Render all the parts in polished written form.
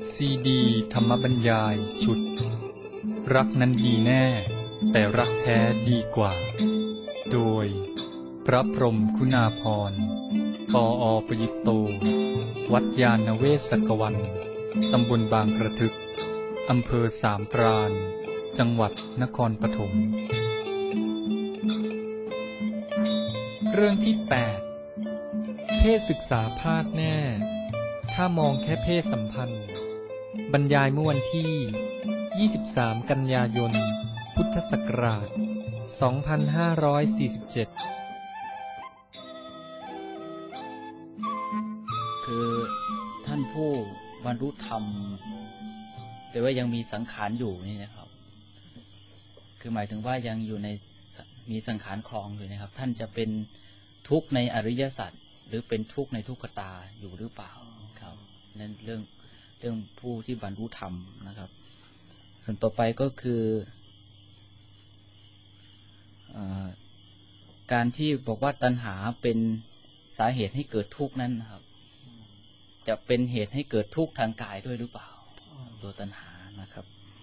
ซีดีธรรมบรรยายชุดรักนั้นดีแน่แต่รักแท้ดีกว่าโดยพระพรหมคุณาภรณ์ปอประยุตโตวัดยาณเวศกวันตำบลบางกระทึกอำเภอสามพรานจังหวัดนครปฐมเรื่องที่8เพศศึกษาพลาดแน่ถ้ามองแค่เพศสัมพันธ์บรรยายเมื่อวันที่23กันยายนพุทธศักราช2547 คือท่านผู้บรรลุธรรมแต่ว่ายังมีสังขารอยู่นี่นะครับคือหมายถึงว่ายังอยู่ในมีสังขารครองอยู่นะครับท่านจะเป็นทุกข์ในอริยสัจหรือเป็นทุกข์ในทุกขตาอยู่หรือเปล่าครับนั่นเรื่องผู้ที่บรรลุธรรมนะครับส่วนต่อไปก็คือการที่บอกว่าตัณหาเป็นสาเหตุให้เกิดทุกข์นั้นนะครับจะเป็นเหตุให้เกิดทุกข์ทางกายด้วยหรือเปล่าตัวตัณหานะครับ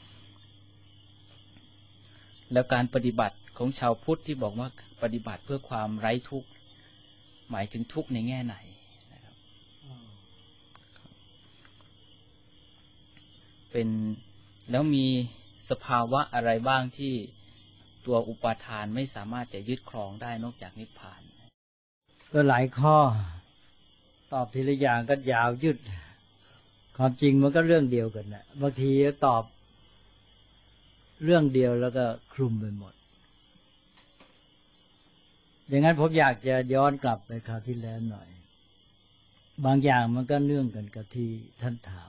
แล้วการปฏิบัติของชาวพุทธที่บอกว่าปฏิบัติเพื่อความไร้ทุกข์หมายถึงทุกข์ในแง่ไหนนะครับเป็นแล้วมีสภาวะอะไรบ้างที่ตัวอุปาทานไม่สามารถจะยึดครองได้นอกจากนิพพานก็หลายข้อตอบทีละอย่างก็ยาวยืดความจริงมันก็เรื่องเดียวกันนะบางทีตอบเรื่องเดียวแล้วก็คลุมไปหมดอย่างนั้นผมอยากจะย้อนกลับไปคราวที่แล้วหน่อยบางอย่างมันก็เนื่องกันกับที่ท่านถาม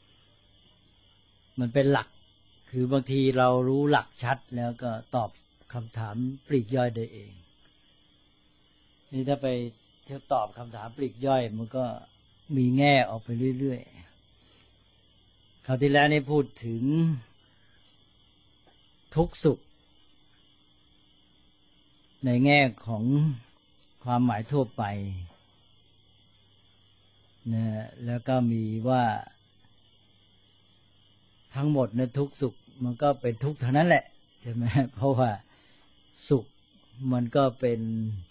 มันเป็นหลักคือบางทีเรารู้หลักชัดแล้วก็ตอบคำถามปลีกย่อยได้เองนี่ถ้าไปตอบคำถามปลีกย่อยมันก็มีแง่ออกไปเรื่อยๆคราวที่แล้วนี่พูดถึงทุกข์สุขในแง่ของความหมายทั่วไปนะแล้วก็มีว่าทั้งหมดนะทุกข์สุขมันก็เป็นทุกข์เท่านั้นแหละใช่ไหมเพราะว่าสุขมันก็เป็น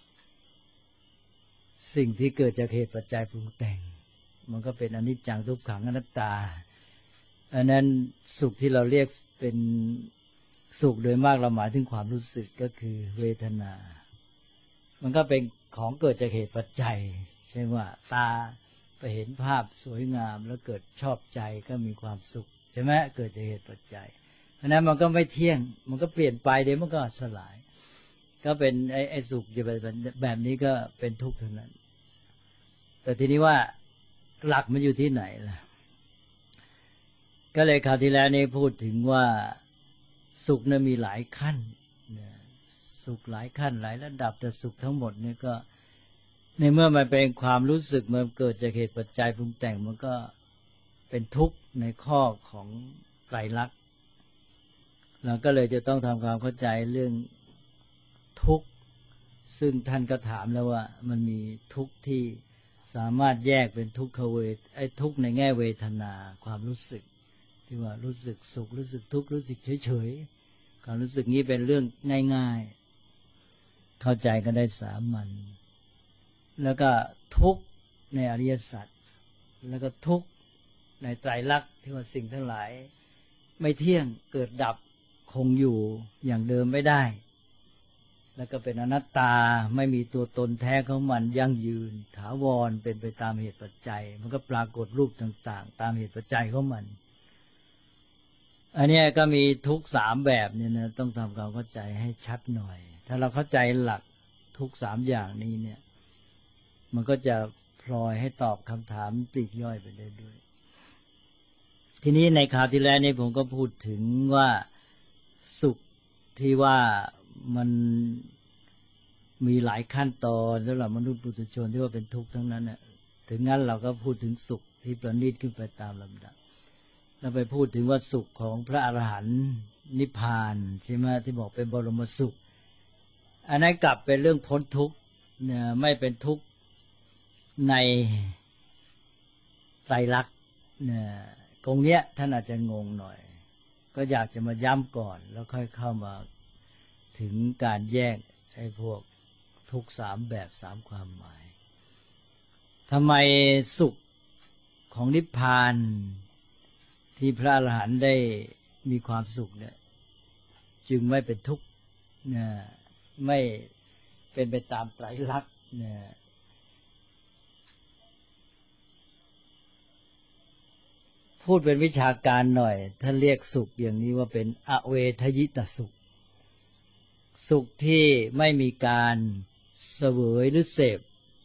สิ่งที่เกิดจากเหตุปัจจัยปรุงแต่งมันก็เป็นอนิจจังทุกขังอนัตตาอันนั้นสุขที่เราเรียกเป็นสุขโดยมากเราหมายถึงความรู้สึกก็คือเวทนามันก็เป็นของเกิดจากเหตุปัจจัยใช่ว่าตาไปเห็นภาพสวยงามแล้วเกิดชอบใจก็มีความสุขใช่ไหมเกิดจากเหตุปัจจัยเพราะนั้นมันก็ไม่เที่ยงมันก็เปลี่ยนไปเดี๋ยวมันก็สลายก็เป็นไอ้สุขอยู่แบบนี้ก็เป็นทุกข์เท่านั้นแต่ทีนี้ว่าหลักมันอยู่ที่ไหนล่ะก็เลยคราวที่แล้วนี้พูดถึงว่าสุขนั้นมีหลายขั้นสุขหลายขั้นหลายระดับแต่สุขทั้งหมดนี่ก็ในเมื่อมันเป็นความรู้สึกมันเกิดจากเหตุปัจจัยปรุงแต่งมันก็เป็นทุกข์ในข้อของไตรลักษณ์เราก็เลยจะต้องทำความเข้าใจเรื่องทุกข์ซึ่งท่านก็ถามแล้วว่ามันมีทุกข์ที่สามารถแยกเป็นทุกขเวทไอ้ทุกข์ในแง่เวทนาความรู้สึกที่ว่ารู้สึกสุขรู้สึกทุกข์รู้สึกเฉยๆความรู้สึกนี้เป็นเรื่องง่ายๆเข้าใจกันได้สามัญแล้วก็ทุกข์ในอริยสัจแล้วก็ทุกข์ในไตรลักษณ์ที่ว่าสิ่งทั้งหลายไม่เที่ยงเกิดดับคงอยู่อย่างเดิมไม่ได้แล้วก็เป็นอนัตตาไม่มีตัวตนแท้ของมันยั่งยืนถาวรเป็นไปตามเหตุปัจจัยมันก็ปรากฏรูปต่างๆตามเหตุปัจจัยของมันอันนี้ก็มีทุกสามแบบเนี่ยนะต้องทำความเข้าใจให้ชัดหน่อยถ้าเราเข้าใจหลักทุกสามอย่างนี้เนี่ยมันก็จะพลอยให้ตอบคำถามปลีกย่อยไปได้ด้วยทีนี้ในคราวที่แล้วนี้ผมก็พูดถึงว่าสุขที่ว่ามันมีหลายขั้นตอนสำหรับมนุษย์ปุถุชนที่ว่าเป็นทุกข์ทั้งนั้นน่ะถึงงั้นเราก็พูดถึงสุขที่ประณีตขึ้นไปตามลำดับเราไปพูดถึงว่าสุขของพระอรหันต์นิพพานใช่ไหมที่บอกเป็นบรมสุขอันนั้นกลับเป็นเรื่องพ้นทุกข์เนี่ยไม่เป็นทุกข์ในไตรลักษณ์เนี่ยตรงเนี้ยท่านอาจจะงงหน่อยก็อยากจะมาย้ำก่อนแล้วค่อยเข้ามาถึงการแยกไอ้พวกทุกข์3แบบ3ความหมายทำไมสุขของนิพพานที่พระอรหันต์ได้มีความสุขเนี่ยจึงไม่เป็นทุกข์นะไม่เป็นไปตามไตรลักษณ์นะพูดเป็นวิชาการหน่อยท่านเรียกสุขอย่างนี้ว่าเป็นอเวทยิตสุขสุขที่ไม่มีการเสวยหรือเสพ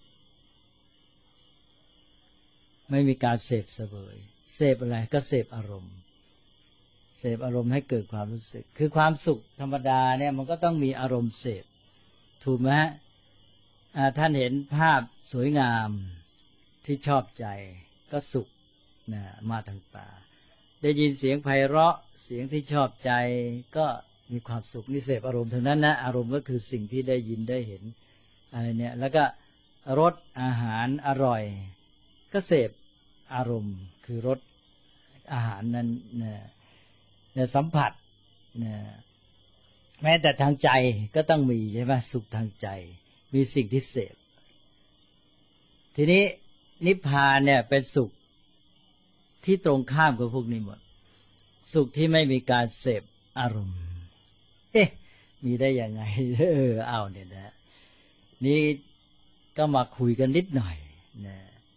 ไม่มีการเสพเสวยเสพอะไรก็เสพอารมณ์เสพอารมณ์ให้เกิดความรู้สึกคือความสุขธรรมดาเนี่ยมันก็ต้องมีอารมณ์เสพถูกไหมฮะท่านเห็นภาพสวยงามที่ชอบใจก็สุขนะมาทางตาได้ยินเสียงไพเราะเสียงที่ชอบใจก็มีความสุขนี่เสพอารมณ์ทั้งนั้นนะอารมณ์ก็คือสิ่งที่ได้ยินได้เห็นอะไรเนี่ยแล้วก็รสอาหารอร่อยก็เสพอารมณ์คือรสอาหารนั้นเนี่ยสัมผัสเนี่ยแม้แต่ทางใจก็ต้องมีใช่ไหมสุขทางใจมีสิ่งที่เสพทีนี้นิพพานเนี่ยเป็นสุขที่ตรงข้ามกับพวกนี้หมดสุขที่ไม่มีการเสพอารมณ์มีได้ยังไงเอาเนี่ยนะนี่ก็มาคุยกันนิดหน่อยนะ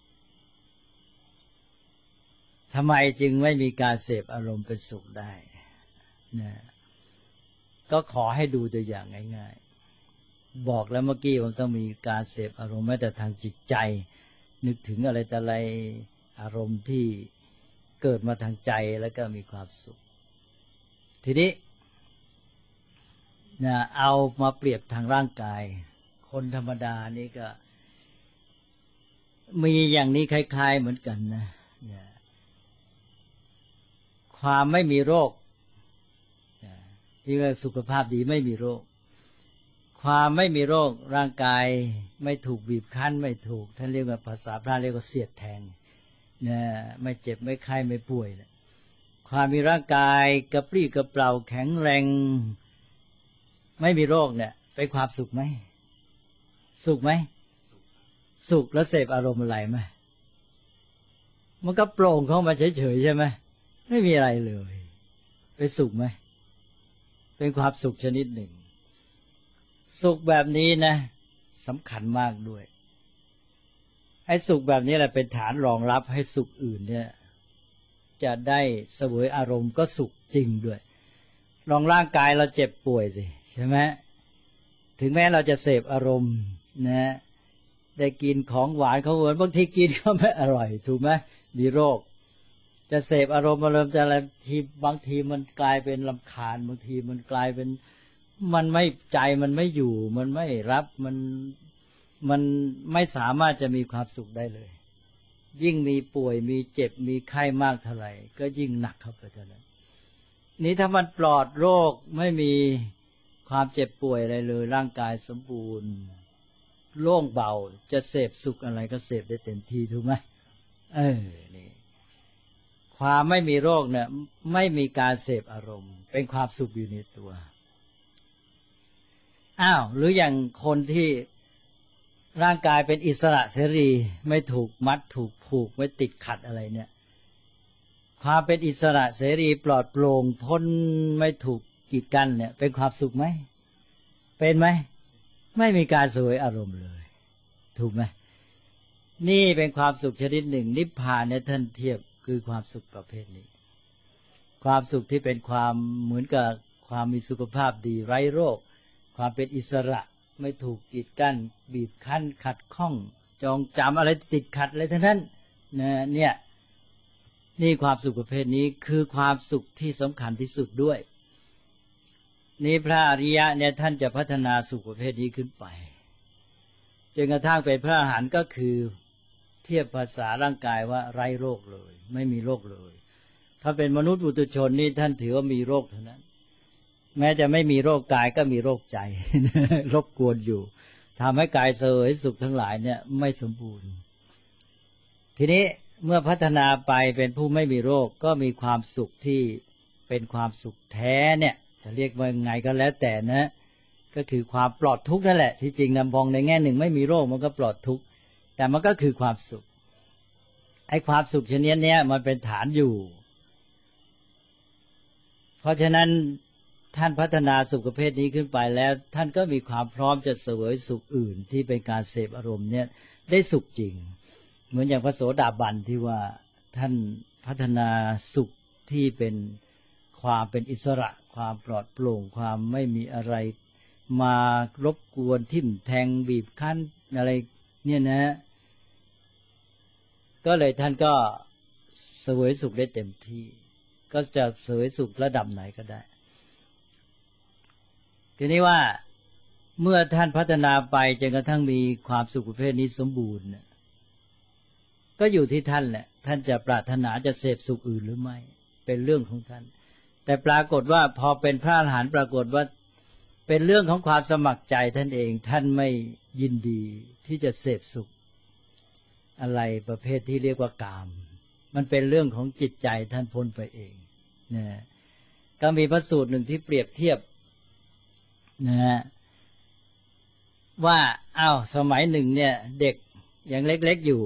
ทำไมจึงไม่มีการเสพอารมณ์เป็นสุขได้นะก็ขอให้ดูตัวอย่างง่ายๆบอกแล้วเมื่อกี้มันต้องมีการเสพอารมณ์แม้แต่ทางจิตใจนึกถึงอะไรแต่อะไรอารมณ์ที่เกิดมาทางใจแล้วก็มีความสุขทีนี้นะเอามาเปรียบทางร่างกายคนธรรมดานี่ก็มีอย่างนี้คล้ายๆเหมือนกันนะความไม่มีโรคที่ว่าสุขภาพดีไม่มีโรคความไม่มีโรคร่างกายไม่ถูกบีบคั้นไม่ถูกท่านเรียกว่าภาษาพระเรียกว่าเสียดแทงนะไม่เจ็บไม่ไข้ไม่ป่วยนะความมีร่างกายกระปรี้กระเปร่าแข็งแรงไม่มีโรคเนี่ยเป็นความสุขไหมสุขไหมสุขแล้วเสพอารมณ์อะไรไหมมันก็โปร่งเข้ามาเฉยๆใช่ไหมไม่มีอะไรเลยเป็นสุขไหมเป็นความสุขชนิดหนึ่งสุขแบบนี้นะสำคัญมากด้วยไอ้สุขแบบนี้แหละเป็นฐานรองรับให้สุขอื่นเนี่ยจะได้เสวยอารมณ์ก็สุขจริงด้วยลองร่างกายเราเจ็บป่วยสิใช่ไหมถึงแม้เราจะเสพอารมณ์นะได้กินของหวานของหวานบางทีกินก็ไม่อร่อยถูกไหมมีโรคจะเสพอารมณ์จะอะไรทีบางทีมันกลายเป็นรำคาญบางทีมันกลายเป็นมันไม่ใจมันไม่อยู่มันไม่รับมันไม่สามารถจะมีความสุขได้เลยยิ่งมีป่วยมีเจ็บมีไข้มากเท่าไหร่ก็ยิ่งหนักเข้าไปเท่านั้นนี้ถ้ามันปลอดโรคไม่มีความเจ็บป่วยอะไรเลยร่างกายสมบูรณ์โล่งเบาจะเสพสุขอะไรก็เสพได้เต็มที่ถูกไหมนี่ความไม่มีโรคเนี่ยไม่มีการเสพอารมณ์เป็นความสุขอยู่ในตัวหรืออย่างคนที่ร่างกายเป็นอิสระเสรีไม่ถูกมัดถูกผูกไม่ติดขัดอะไรเนี่ยความเป็นอิสระเสรีปลอดโปร่งพ้นไม่ถูกกีดกันเนี่ยเป็นความสุขไหมเป็นไหมไม่มีการเสวยอารมณ์เลยถูกไหมนี่เป็นความสุขชนิดหนึ่งนิพพานเนี่ยท่านเทียบคือความสุขประเภทนี้ความสุขที่เป็นความเหมือนกับความมีสุขภาพดีไร้โรคความเป็นอิสระไม่ถูกกีดกั้นบีบคั้นขัดข้องจองจำอะไรติดขัดอะไรทั้งนั้นเนี่ยนี่ความสุขประเภทนี้คือความสุขที่สำคัญที่สุดด้วยนี่พระอริยะเนี่ยท่านจะพัฒนาสุขประเภทนี้ขึ้นไปจนกระทั่งเป็นพระอรหันต์ก็คือเทียบภาษาร่างกายว่าไร้โรคเลยไม่มีโรคเลยถ้าเป็นมนุษย์ปุถุชนนี่ท่านถือว่ามีโรคเท่านั้นแม้จะไม่มีโรคกายก็มีโรคใจ รบกวนอยู่ทำให้กายเสวยสุขทั้งหลายเนี่ยไม่สมบูรณ์ทีนี้เมื่อพัฒนาไปเป็นผู้ไม่มีโรคก็มีความสุขที่เป็นความสุขแท้เนี่ยจะเรียกว่าไงก็แล้วแต่นะก็คือความปลอดทุกข์นั่นแหละที่จริงนำมองในแง่หนึ่งไม่มีโรคมันก็ปลอดทุกข์แต่มันก็คือความสุขไอ้ความสุขชนิดนี้มันเป็นฐานอยู่เพราะฉะนั้นท่านพัฒนาสุขประเภทนี้ขึ้นไปแล้วท่านก็มีความพร้อมจะเสวยสุขอื่นที่เป็นการเสพอารมณ์เนี่ยได้สุขจริงเหมือนอย่างพระโสดาบันที่ว่าท่านพัฒนาสุขที่เป็นความเป็นอิสระความปลอดโปร่งความไม่มีอะไรมารบกวนทิ่มแทงบีบคั้นอะไรเนี่ยนะก็เลยท่านก็เสวยสุขได้เต็มที่ก็จะเสวยสุขระดับไหนก็ได้ทีนี้ว่าเมื่อท่านพัฒนาไปจนกระทั่งมีความสุขประเภทนี้สมบูรณ์ก็อยู่ที่ท่านแหละท่านจะปรารถนาจะเสพสุขอื่นหรือไม่เป็นเรื่องของท่านแต่ปรากฏว่าพอเป็นพระอรหันต์ปรากฏว่าเป็นเรื่องของความสมัครใจท่านเองท่านไม่ยินดีที่จะเสพสุขอะไรประเภทที่เรียกว่ากามมันเป็นเรื่องของจิตใจท่านพ้นไปเองนะก็มีพระสูตรหนึ่งที่เปรียบเทียบนะว่าอ้าวสมัยหนึ่งเนี่ยเด็กยังเล็กๆอยู่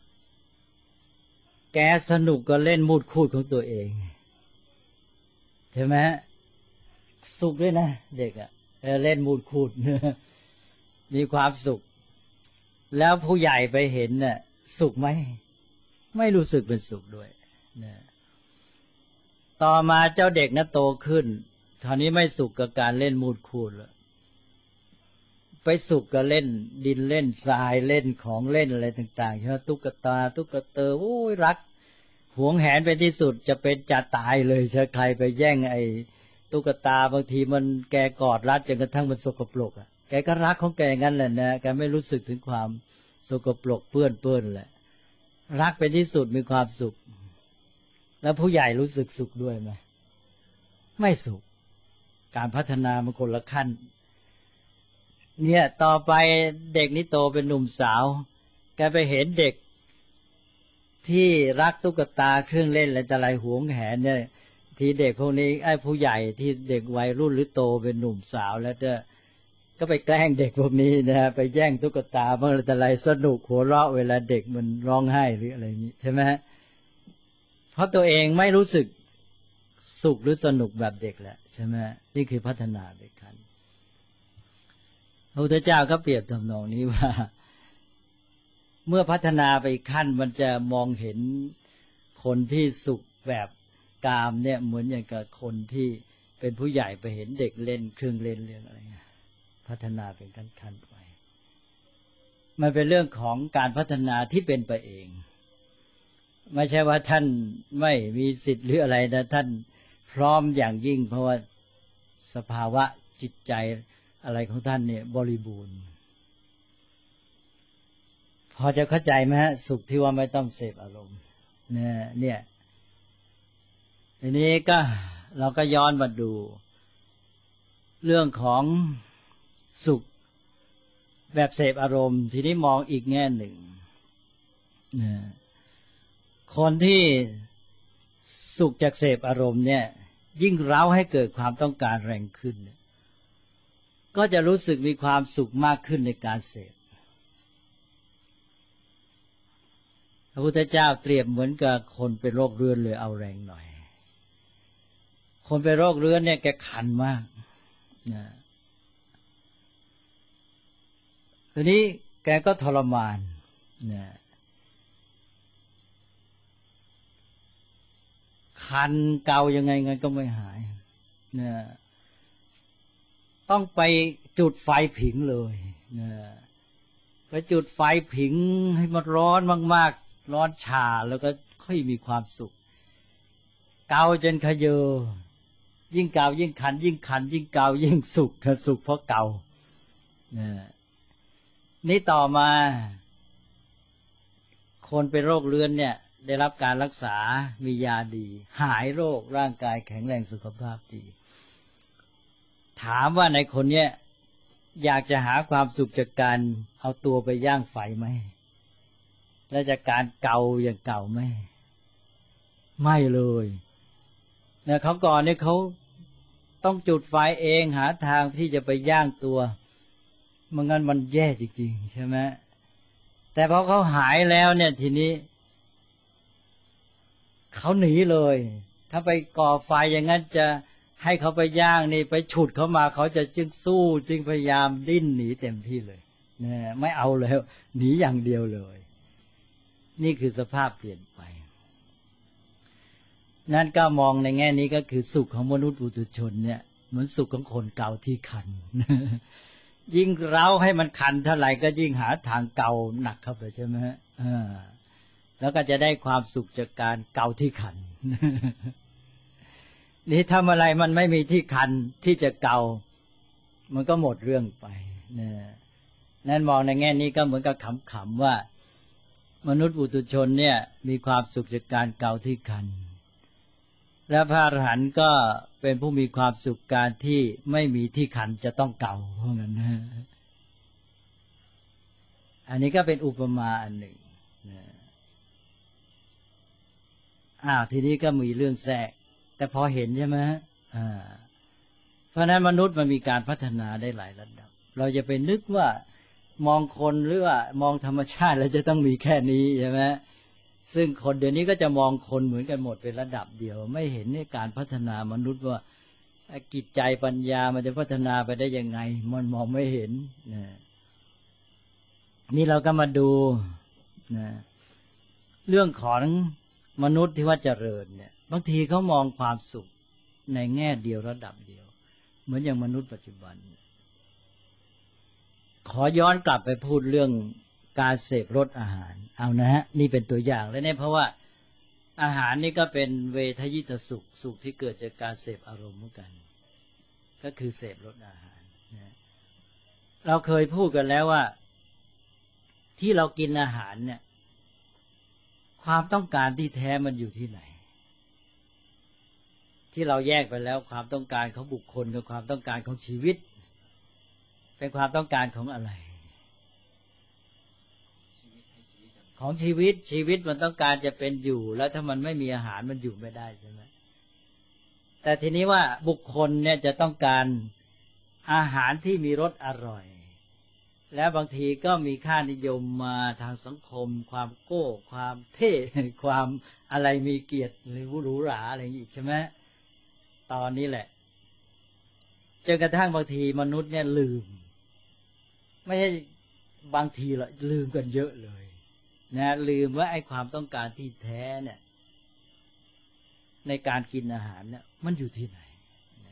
แกสนุกก็เล่นมูดคูดของตัวเองใช่ไหมสุขด้วยนะเด็กอะเล่นมูดคูดมีความสุขแล้วผู้ใหญ่ไปเห็นน่ะสุขไหมไม่รู้สึกเป็นสุขด้วยนะต่อมาเจ้าเด็กนะโตขึ้นตอนนี้ไม่สุขกับการเล่นมูดคูดแล้วไปสุขกับเล่นดินเล่นทรายเล่นของเล่นอะไรต่างๆใช่ไหมตุ๊กตาตุ๊กเตอโอ้ยรักหวงแหนเป็นที่สุดจะเป็นจะตายเลยถ้าใครไปแย่งไอ้ตุ๊กตาบางทีมันแกกอดรัดจนกระทั่งมันสกปรกอ่ะแกก็รักของแกงั้นแหละนะแกไม่รู้สึกถึงความสกปรกเปื้อนแหละรักเป็นที่สุดมีความสุขแล้วผู้ใหญ่รู้สึกสุขด้วยไหมไม่สุขการพัฒนามันคนละขั้นเนี่ยต่อไปเด็กนี่โตเป็นหนุ่มสาวแกไปเห็นเด็กที่รักตุ๊กตาเครื่องเล่นอะไรแต่อะไรหวงแหนเนี่ยทีเด็กพวกนี้ไอ้ผู้ใหญ่ที่เด็กวัยรุ่นหรือโตเป็นหนุ่มสาวแล้วก็ไปแกล้งเด็กพวกนี้นะไปแย่งตุ๊กตาบ้างแต่อะไรสนุกหัวเราะเวลาเด็กมันร้องไห้หรืออะไรนี้ใช่ไหมเพราะตัวเองไม่รู้สึกสุขหรือสนุกแบบเด็กแหละใช่ไหมนี่คือพัฒนาไปขั้นพระพุทธเจ้าก็เปรียบทำนองนี้ว่าเมื่อพัฒนาไปขั้นมันจะมองเห็นคนที่สุขแบบกามเนี่ยเหมือนอย่างกับคนที่เป็นผู้ใหญ่ไปเห็นเด็กเล่นเครื่องเล่นเรื่องอะไรเงี้ยพัฒนาเป็นขั้นๆไปมันเป็นเรื่องของการพัฒนาที่เป็นไปเองไม่ใช่ว่าท่านไม่มีสิทธิ์หรืออะไรนะท่านพร้อมอย่างยิ่งเพราะว่าสภาวะจิตใจอะไรของท่านเนี่ยบริบูรณ์พอจะเข้าใจไหมฮะสุขที่ว่าไม่ต้องเสพอารมณ์เนี่ยทีนี้ก็เราก็ย้อนมาดูเรื่องของสุขแบบเสพอารมณ์ทีนี้มองอีกแง่หนึ่งคนที่สุขจากเสพอารมณ์เนี่ยยิ่งเร้าให้เกิดความต้องการแรงขึ้นก็จะรู้สึกมีความสุขมากขึ้นในการเสพพระพุทธเจ้าเปรียบเหมือนกับคนเป็นโรคเรื้อนเลยเอาแรงหน่อยคนเป็นโรคเรื้อนเนี่ยแกคันมากนะทีนี้แกก็ทรมานนะคันเกายังไงก็ไม่หายนะต้องไปจุดไฟผิงเลยนะไปจุดไฟผิงให้มันร้อนมากๆร้อนชาแล้วก็ค่อยมีความสุขเกาจนขยเยอยิ่งเกายิ่งคันยิ่งคันยิ่งเกายิ่งสุขสุขเพราะเกานี่ต่อมาคนเป็นโรคเรื้อนเนี่ยได้รับการรักษามียาดีหายโรคร่างกายแข็งแรงสุขภาพดีถามว่าในคนเนี้ยอยากจะหาความสุขจากการเอาตัวไปย่างไฟไหมแล้วจากการเก่าอย่างเก่าไม่เลยเนี่ยเขาก่อนเนี่ยเขาต้องจุดไฟเองหาทางที่จะไปย่างตัวไม่งั้นมันแย่จริงๆใช่ไหมแต่พอเขาหายแล้วเนี่ยทีนี้เขาหนีเลยถ้าไปก่อไฟอย่างนั้นจะให้เขาไปย่างนี่ไปฉุดเขามาเขาจะจึงสู้จึงพยายามดิ้นหนีเต็มที่เลยเนี่ยไม่เอาแล้วหนีอย่างเดียวเลยนี่คือสภาพเปลี่ยนไปนั่นก็มองในแง่นี้ก็คือสุขของมนุษย์ปุถุชนเนี่ยเหมือนสุขของคนเก่าที่คัน ยิ่งเร้าให้มันคันเท่าไหร่ก็ยิ่งหาทางเก่าหนักเข้าไปใช่ไหมแล้วก็จะได้ความสุขจากการเก่าที่คัน นี่ทำอะไรมันไม่มีที่คันที่จะเก่ามันก็หมดเรื่องไปนั่นมองในแง่นี้ก็เหมือนกับขำๆว่ามนุษย์ปุถุชนเนี่ยมีความสุขจากการเก่าที่คันและพระอรหันต์ก็เป็นผู้มีความสุขการที่ไม่มีที่คันจะต้องเก่าเพราะงั้นอันนี้ก็เป็นอุปมาอันหนึ่งทีนี้ก็มีเรื่องแทรกแต่พอเห็นใช่ไหมเพราะนั้นมนุษย์มันมีการพัฒนาได้หลายระดับเราจะไปนึกว่ามองคนหรือว่ามองธรรมชาติแล้วจะต้องมีแค่นี้ใช่ไหมซึ่งคนเดี๋ยวนี้ก็จะมองคนเหมือนกันหมดเป็นระดับเดียวไม่เห็นในการพัฒนามนุษย์ว่าจิตใจปัญญามันจะพัฒนาไปได้ยังไงมันมองไม่เห็นนี่เราก็มาดูเรื่องของมนุษย์ที่ว่าเจริญเนี่ยบางทีเขามองความสุขในแง่เดียวระดับเดียวเหมือนอย่างมนุษย์ปัจจุบันขอย้อนกลับไปพูดเรื่องการเสพรสอาหารเอานะฮะนี่เป็นตัวอย่างแล้วเนี่ยเพราะว่าอาหารนี่ก็เป็นเวทยิตสุขสุขที่เกิดจากการเสพอารมณ์เหมือนกันก็คือเสพรสอาหารนะเราเคยพูดกันแล้วว่าที่เรากินอาหารเนี่ยความต้องการที่แท้มันอยู่ที่ไหนที่เราแยกไปแล้วความต้องการของบุคคลกับความต้องการของชีวิตเป็นความต้องการของอะไรของชีวิตชีวิตมันต้องการจะเป็นอยู่แล้วถ้ามันไม่มีอาหารมันอยู่ไม่ได้ใช่ไหมแต่ทีนี้ว่าบุคคลเนี่ยจะต้องการอาหารที่มีรสอร่อยและบางทีก็มีค่านิยมมาทางสังคมความโก้ความเท่ความอะไรมีเกียรติหรือหรูหราอะไรอย่างนี้ใช่ไหมตอนนี้แหละจนกระทั่งบางทีมนุษย์เนี่ยลืมไม่ใช่บางทีหรอกลืมกันเยอะเลยนะลืมว่าไอ้ความต้องการที่แท้เนี่ยในการกินอาหารเนี่ยมันอยู่ที่ไหนนะ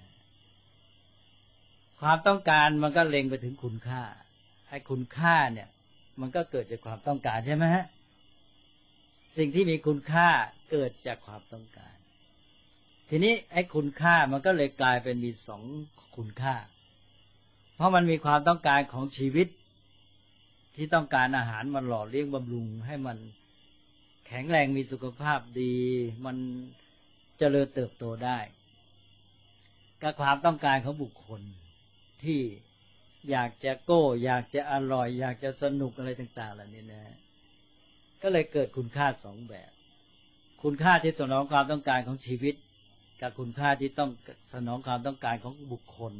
ความต้องการมันก็เล็งไปถึงคุณค่าไอ้คุณค่าเนี่ยมันก็เกิดจากความต้องการใช่ไหมฮะสิ่งที่มีคุณค่าเกิดจากความต้องการทีนี้ไอ้คุณค่ามันก็เลยกลายเป็นมีสองคุณค่าเพราะมันมีความต้องการของชีวิตที่ต้องการอาหารมันหล่อเลี้ยงบำรุงให้มันแข็งแรงมีสุขภาพดีมันเจริญเติบโตได้กับความต้องการของบุคคลที่อยากจะโก้อยากจะอร่อยอยากจะสนุกอะไรต่างๆเหล่านี้นะก็เลยเกิดคุณค่าสองแบบคุณค่าที่สนองความต้องการของชีวิตกับคุณค่าที่ต้องสนองความต้องการของบุคคล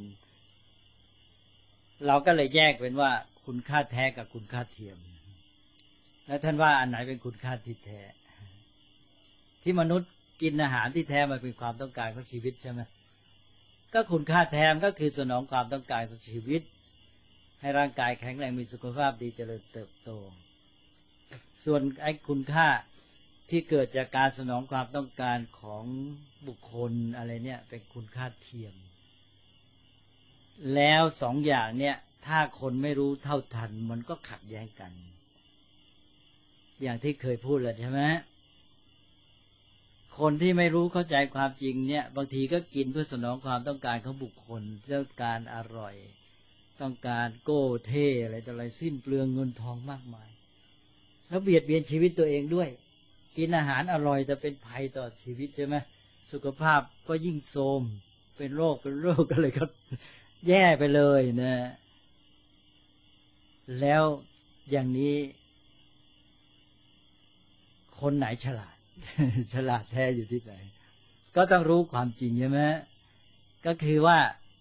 เราก็เลยแยกเป็นว่าคุณค่าแท้กับคุณค่าเทียมแล้วท่านว่าอันไหนเป็นคุณค่าที่แท้ที่มนุษย์กินอาหารที่แท้มันเป็นความต้องการของชีวิตใช่ไหมก็คุณค่าแท้ก็คือสนองความต้องการของชีวิตให้ร่างกายแข็งแรงมีสุขภาพดีเจริญเติบโตส่วนไอ้คุณค่าที่เกิดจากการสนองความต้องการของบุคคลอะไรเนี่ยเป็นคุณค่าเทียมแล้วสองอย่างเนี่ยถ้าคนไม่รู้เท่าทันมันก็ขัดแย้งกันอย่างที่เคยพูดแล้วใช่ไหมคนที่ไม่รู้เข้าใจความจริงเนี่ยบางทีก็กินเพื่อสนองความต้องการของบุคคลเรื่องการอร่อยต้องการโก้เท่อะไรต่ออะไรสิ้นเปลืองเงินทองมากมายแล้วเบียดเบียนชีวิตตัวเองด้วยกินอาหารอร่อยแต่เป็นภัยต่อชีวิตใช่ไหมสุขภาพก็ยิ่งโทรมเป็นโรคก็เลยก็แย่ไปเลยนะแล้วอย่างนี้คนไหนฉลาด ฉลาดแท้อยู่ที่ไหนก็ต้องรู้ความจริงใช่ไหมก็คือว่า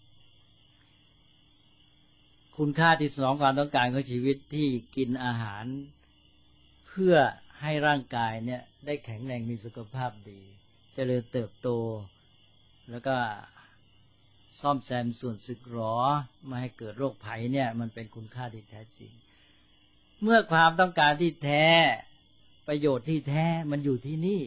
คุณค่าที่สนองความต้องการของชีวิตที่กินอาหารเพื่อให้ร่างกายเนี่ยได้แข็งแรงมีสุขภาพดีเจริญเติบโตแล้วก็ซ่อมแซมส่วนสึกหรอไม่ให้เกิดโรคภัยเนี่ยมันเป็นคุณค่าที่แท้จริงเมื่อความต้องการที่แท้ประโยชน์ที่แท้มันอยู่ที่นี่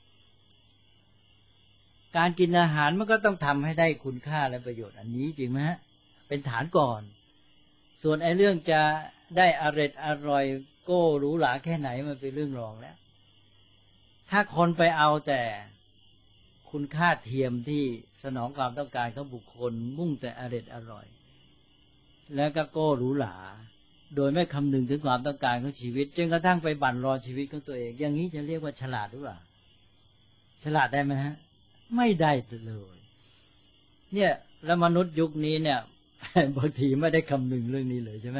การกินอาหารมันก็ต้องทำให้ได้คุณค่าและประโยชน์อันนี้จริงไหมฮะเป็นฐานก่อนส่วนไอ้เรื่องจะได้อร่อยโก้หรูหราแค่ไหนมันเป็นเรื่องรองแล้วถ้าคนไปเอาแต่คุณค่าเทียมที่สนองความต้องการของบุคคลมุ่งแต่อร่อยแล้วก็โก้หรูหราโดยไม่คำนึงถึงความต้องการของชีวิตจนกระทั่งไปบั่นรอนชีวิตของตัวเองอย่างนี้จะเรียกว่าฉลาดหรือเปล่าฉลาดได้ไหมฮะไม่ได้เลยเนี่ยแล้วมนุษย์ยุคนี้เนี่ย บางทีไม่ได้คำนึงเรื่องนี้เลยใช่ไหม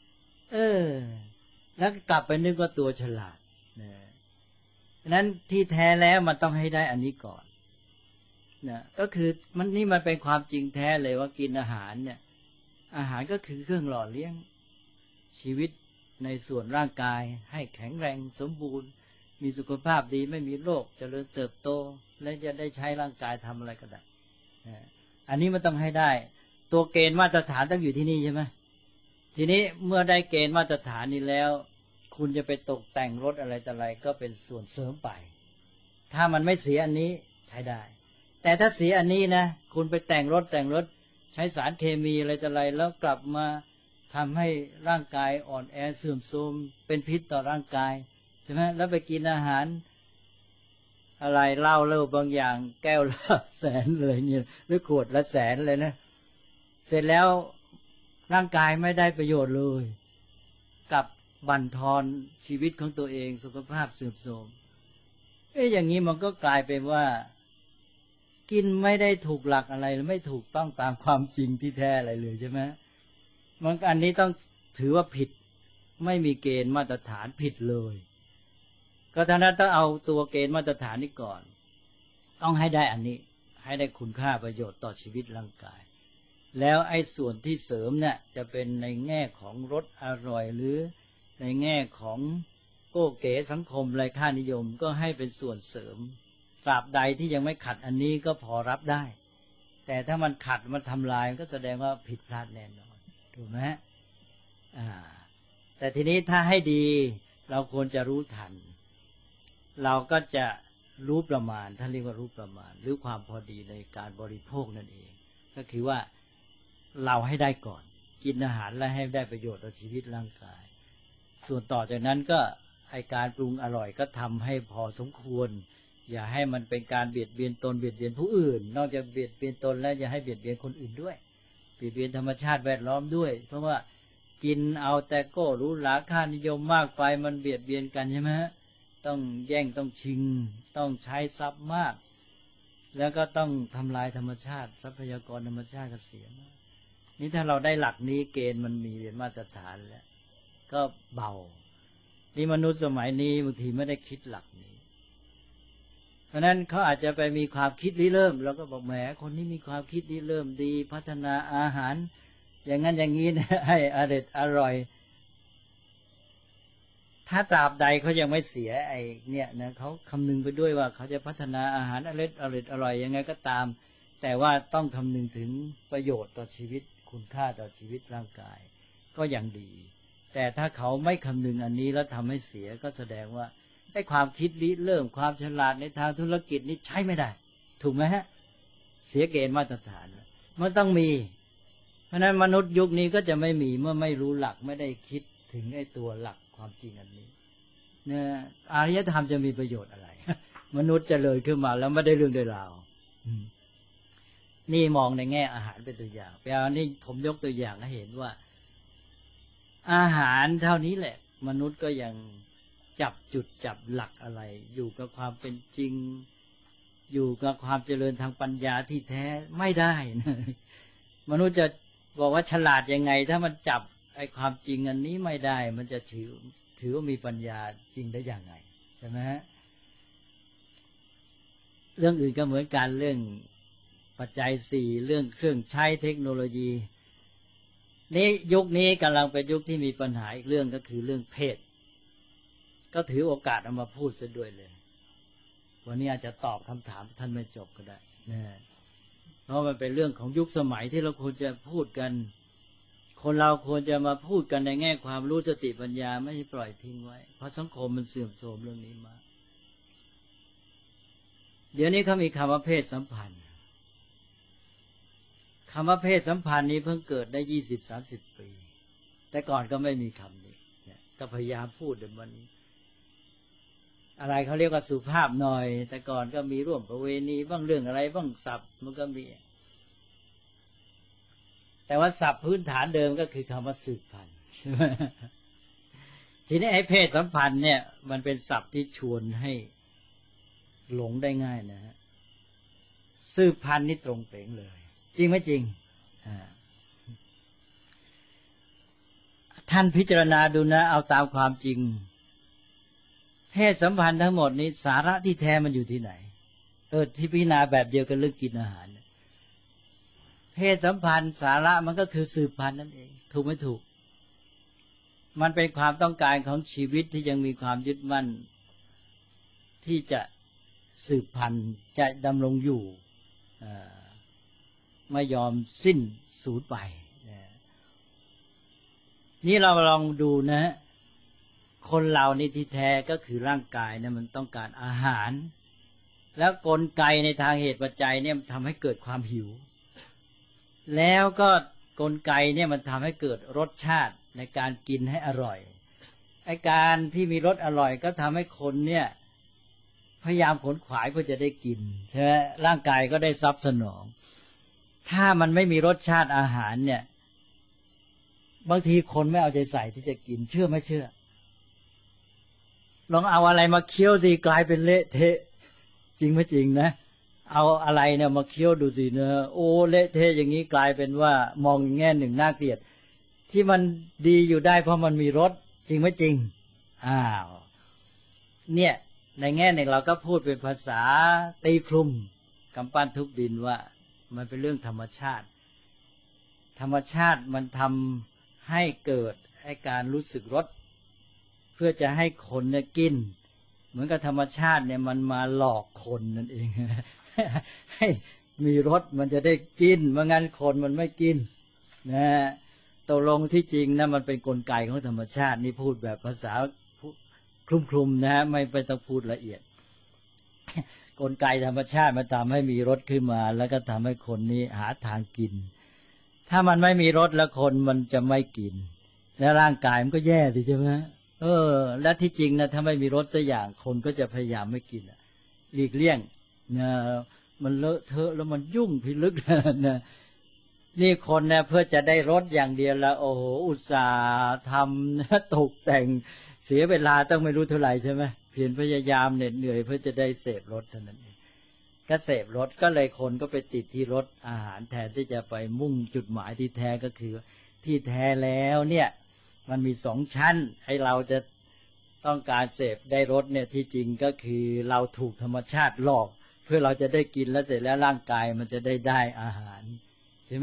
แล้วกลับไปนึกว่าตัวฉลาดนะนั้นที่แท้แล้วมันต้องให้ได้อันนี้ก่อนนะก็คือมันเป็นความจริงแท้เลยว่ากินอาหารเนี่ยอาหารก็คือเครื่องหล่อเลี้ยงชีวิตในส่วนร่างกายให้แข็งแรงสมบูรณ์มีสุขภาพดีไม่มีโรคเจริญเติบโตและจะได้ใช้ร่างกายทำอะไรก็ได้อันนี้มันต้องให้ได้ตัวเกณฑ์มาตรฐานต้องอยู่ที่นี่ใช่ไหมทีนี้เมื่อได้เกณฑ์มาตรฐานนี้แล้วคุณจะไปตกแต่งรถอะไรต่ออะไรก็เป็นส่วนเสริมไปถ้ามันไม่เสียอันนี้ใช้ได้แต่ถ้าเสียอันนี้นะคุณไปแต่งรถใช้สารเคมีอะไรต่ออะไรแล้วกลับมาทำให้ร่างกายอ่อนแอเสื่อมโทรมเป็นพิษต่อร่างกายใช่ไหมแล้วไปกินอาหารอะไรเหล้าบางอย่างแก้วละแสนเลยเนี่ยหรือขวดละแสนเลยนะเสร็จแล้วร่างกายไม่ได้ประโยชน์เลยกับบั่นทอนชีวิตของตัวเองสุขภาพเสื่อมโทรมอย่างนี้มันก็กลายเป็นว่ากินไม่ได้ถูกหลักอะไรไม่ถูกต้องตามความจริงที่แท้อะไรเลยใช่ไหมมันอันนี้ต้องถือว่าผิดไม่มีเกณฑ์มาตรฐานผิดเลยก็ท่านั้นต้องเอาตัวเกณฑ์มาตรฐานนี้ก่อนต้องให้ได้อันนี้ให้ได้คุณค่าประโยชน์ต่อชีวิตร่างกายแล้วไอ้ส่วนที่เสริมเนี่ยจะเป็นในแง่ของรสอร่อยหรือในแง่ของโก้เก๋สังคมไรค่านิยมก็ให้เป็นส่วนเสริมตราบใดที่ยังไม่ขัดอันนี้ก็พอรับได้แต่ถ้ามันขัดมันทำลายก็แสดงว่าผิดพลาดแน่นอนถูกไหมแต่ทีนี้ถ้าให้ดีเราควรจะรู้ทันเราก็จะรู้ประมาณท่านเรียกว่ารู้ประมาณหรือความพอดีในการบริโภคนั่นเองก็คือว่าเราให้ได้ก่อนกินอาหารและให้ได้ประโยชน์ต่อชีวิตร่างกายส่วนต่อจากนั้นก็ไอการปรุงอร่อยก็ทำให้พอสมควรอย่าให้มันเป็นการเบียดเบียนตนเบียดเบียนผู้อื่นนอกจากเบียดเบียนตนแล้วอย่าให้เบียดเบียนคนอื่นด้วยเบียดเบียนธรรมชาติแวดล้อมด้วยเพราะว่ากินเอาแต่ก็รู้หลาค่านิยมมากไปมันเบียดเบียนกันใช่ไหมต้องแย่งต้องชิงต้องใช้ทรัพย์มากแล้วก็ต้องทำลายธรรมชาติทรัพยากรธรรมชาติก็เสียมากนี่ถ้าเราได้หลักนี้เกณฑ์มันมีเป็นมาตรฐานแล้วก็เบานี่มนุษย์สมัยนี้บางทีไม่ได้คิดหลักนี้เพราะนั้นเขาอาจจะไปมีความคิดริเริ่มเราก็บอกแหมคนนี้มีความคิดริเริ่มดีพัฒนาอาหารอย่างนั้นอย่างนี้นะให้อร่อยถ้าตราบใดเขายังไม่เสียไอ้เนี่ยนะเขาคำนึงไปด้วยว่าเขาจะพัฒนาอาหารอร่อยยังไงก็ตามแต่ว่าต้องคำนึงถึงประโยชน์ต่อชีวิตคุณค่าต่อชีวิตร่างกายก็ยังดีแต่ถ้าเขาไม่คำนึงอันนี้แล้วทำให้เสียก็แสดงว่าไอ้ความคิดริเริ่มความฉลาดในทางธุรกิจนี้ใช้ไม่ได้ถูกไหมฮะเสียเกณฑ์มาตรฐานมันต้องมีเพราะนั้นมนุษย์ยุคนี้ก็จะไม่มีเมื่อไม่รู้หลักไม่ได้คิดถึงไอ้ตัวหลักความจริงอันนี้เนี่ยอารยธรรมจะมีประโยชน์อะไร มนุษย์จะเลยขึ้นมาแล้วไม่ได้เรื่องได้ราวนี่มองในแง่อาหารเป็นตัวอย่างแต่อันนี้ผมยกตัวอย่างให้เห็นว่าอาหารเท่านี้แหละมนุษย์ก็ยังจับจุดจับหลักอะไรอยู่กับความเป็นจริงอยู่กับความเจริญทางปัญญาที่แท้ไม่ได้นะมนุษย์จะบอกว่าฉลาดยังไงถ้ามันจับไอ้ความจริงอันนี้ไม่ได้มันจะถือว่ามีปัญญาจริงได้อย่างไงใช่ไหมฮะเรื่องอื่นก็เหมือนกันเรื่องปัจจัยสี่เรื่องเครื่องใช้เทคโนโลยีนี้ยุคนี้กำลังเป็นยุคที่มีปัญหาอีกเรื่องก็คือเรื่องเพศก็ถือโอกาสเอามาพูดซะด้วยเลยวันนี้อาจจะตอบคำถามท่านไม่จบก็ได้นะเพราะมันเป็นเรื่องของยุคสมัยที่เราควรจะพูดกันคนเราควรจะมาพูดกันในแง่ความรู้สติปัญญาไม่ใช่ปล่อยทิ้งไว้เพราะสังคมมันเสื่อมโทรมเรื่องนี้มาเดี๋ยวนี้เขามีคำว่าเพศสัมพันธ์คำว่าเพศสัมพันธ์นี้เพิ่งเกิดได้20-30 ปีแต่ก่อนก็ไม่มีคำนี้ก็พยายามพูดเดี๋ยวมันอะไรเขาเรียกว่าสุภาพหน่อยแต่ก่อนก็มีร่วมประเวณีบ้างเรื่องอะไรบ้างศัพท์มันก็มีแต่ว่าศัพท์พื้นฐานเดิมก็คือคำว่าสืบพันธุ์ใช่ไหมทีนี้ไอ้เพศสัมพันธ์เนี่ยมันเป็นศัพท์ที่ชวนให้หลงได้ง่ายนะฮะสืบพันธุ์นี่ตรงเป๋งเลยจริงไหมจริงท่านพิจารณาดูนะเอาตามความจริงเพศสัมพันธ์ทั้งหมดนี้สาระที่แท้มันอยู่ที่ไหนที่พิจารณาแบบเดียวกันเรื่องกินอาหารเพศสัมพันธ์สาระมันก็คือสืบพันธุ์นั่นเองถูกไม่ถูกมันเป็นความต้องการของชีวิตที่ยังมีความยึดมั่นที่จะสืบพันธุ์จะดำรงอยู่ไม่ยอมสิ้นสูญไปนี่เราลองดูนะคนเรานี่ที่แท้ก็คือร่างกายเนี่ยมันต้องการอาหารแล้วกลไกในทางเหตุปัจจัยเนี่ยมันทำให้เกิดความหิวแล้วก็กลไกเนี่ยมันทำให้เกิดรสชาติในการกินให้อร่อยไอ้การที่มีรสอร่อยก็ทำให้คนเนี่ยพยายามขนขวายเพื่อจะได้กินใช่ไหมร่างกายก็ได้ซับสนองถ้ามันไม่มีรสชาติอาหารเนี่ยบางทีคนไม่เอาใจใส่ที่จะกินเชื่อไม่เชื่อลองเอาอะไรมาเคี้ยวสิกลายเป็นเละเทะจริงไม่จริงนะเอาอะไรเนี่ยมาเคี้ยวดูสินะโอ้เละเทะอย่างนี้กลายเป็นว่ามองแง่หนึ่งน่าเกลียดที่มันดีอยู่ได้เพราะมันมีรสจริงไม่จริงเนี่ยในแง่หนึ่งเราก็พูดเป็นภาษาตีคลุมกำปั้นทุบดินว่ามันเป็นเรื่องธรรมชาติธรรมชาติมันทำให้เกิดให้การรู้สึกรสเพื่อจะให้คนเนี่ยกินเหมือนกับธรรมชาติเนี่ยมันมาหลอกคนนั่นเอง ให้มีรสมันจะได้กินไม่งั้นคนมันไม่กินนะตกลงที่จริงนะมันเป็นกลไกของธรรมชาตินี่พูดแบบภาษาคลุมๆนะไม่ต้องพูดละเอียด กลไกธรรมชาติมันทำให้มีรสขึ้นมาแล้วก็ทำให้คนนี้หาทางกินถ้ามันไม่มีรสแล้วคนมันจะไม่กินแล้วร่างกายมันก็แย่สิใช่ไหมและที่จริงนะถ้าไม่มีรสสักอย่างคนก็จะพยายามไม่กินหลีกเลี่ยงนะมันเลอะเทอะแล้วมันยุ่งพิลึกนะนี่คนเนี่ยเพื่อจะได้รสอย่างเดียวแล้วโอ้โหอุตส่าห์ทำตกแต่งเสียเวลาต้องไม่รู้เท่าไหร่ใช่ไหมเพียรพยายามเหน็ดเหนื่อยเพื่อจะได้เสพรสเท่านั้นเองก็เสพรสก็เลยคนก็ไปติดที่รสอาหารแทนที่จะไปมุ่งจุดหมายที่แท้ก็คือที่แท้แล้วเนี่ยมันมี2 ชั้นให้เราจะต้องการเสพได้รสเนี่ยที่จริงก็คือเราถูกธรรมชาติหลอกเพื่อเราจะได้กินแล้วเสร็จแล้วร่างกายมันจะได้อาหารใช่ไหม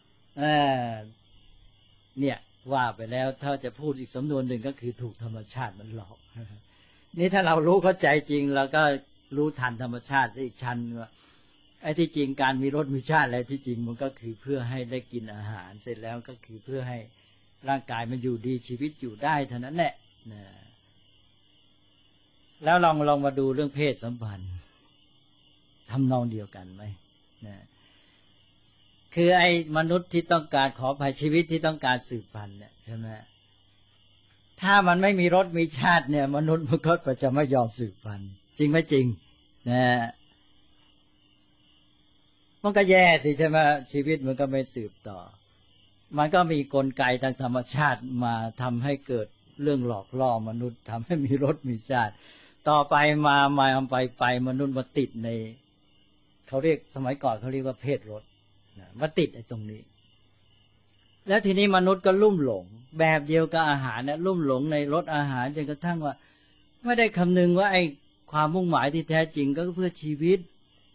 เนี่ยว่าไปแล้วถ้าจะพูดอีกสำนวนหนึ่งก็คือถูกธรรมชาติมันหลอกนี่ถ้าเรารู้เข้าใจจริงเราก็รู้ทันธรรมชาติอีกชั้นว่าไอ้ที่จริงการมีรสมีชาติอะไรที่จริงมันก็คือเพื่อให้ได้กินอาหารเสร็จแล้วก็คือเพื่อให้ร่างกายมันอยู่ดีชีวิตอยู่ได้เท่านั้นแหละแล้วลองมาดูเรื่องเพศสัมพันธ์ทำนองเดียวกันไหมคือไอ้มนุษย์ที่ต้องการขอภัยชีวิตที่ต้องการสืบพันธุ์เนี่ยใช่ไหมถ้ามันไม่มีรสมีชาติเนี่ยมนุษย์มันก็จะไม่ยอมสืบพันธุ์จริงไหมจริงมันก็แย่สิใช่ไหมชีวิตมันก็ไม่สืบต่อมันก็มีกลไกทางธรรมชาติมาทำให้เกิดเรื่องหลอกล่อมนุษย์ทำให้มีรสมีชาติต่อไปไปมนุษย์มาติดในเขาเรียกสมัยก่อนเขาเรียกว่าเพศรสมาติดไอ้ตรงนี้แล้วทีนี้มนุษย์ก็ลุ่มหลงแบบเดียวกับอาหารนะลุ่มหลงในรสอาหารจนกระทั่งว่าไม่ได้คำนึงว่าไอ้ความมุ่งหมายที่แท้จริงก็เพื่อชีวิต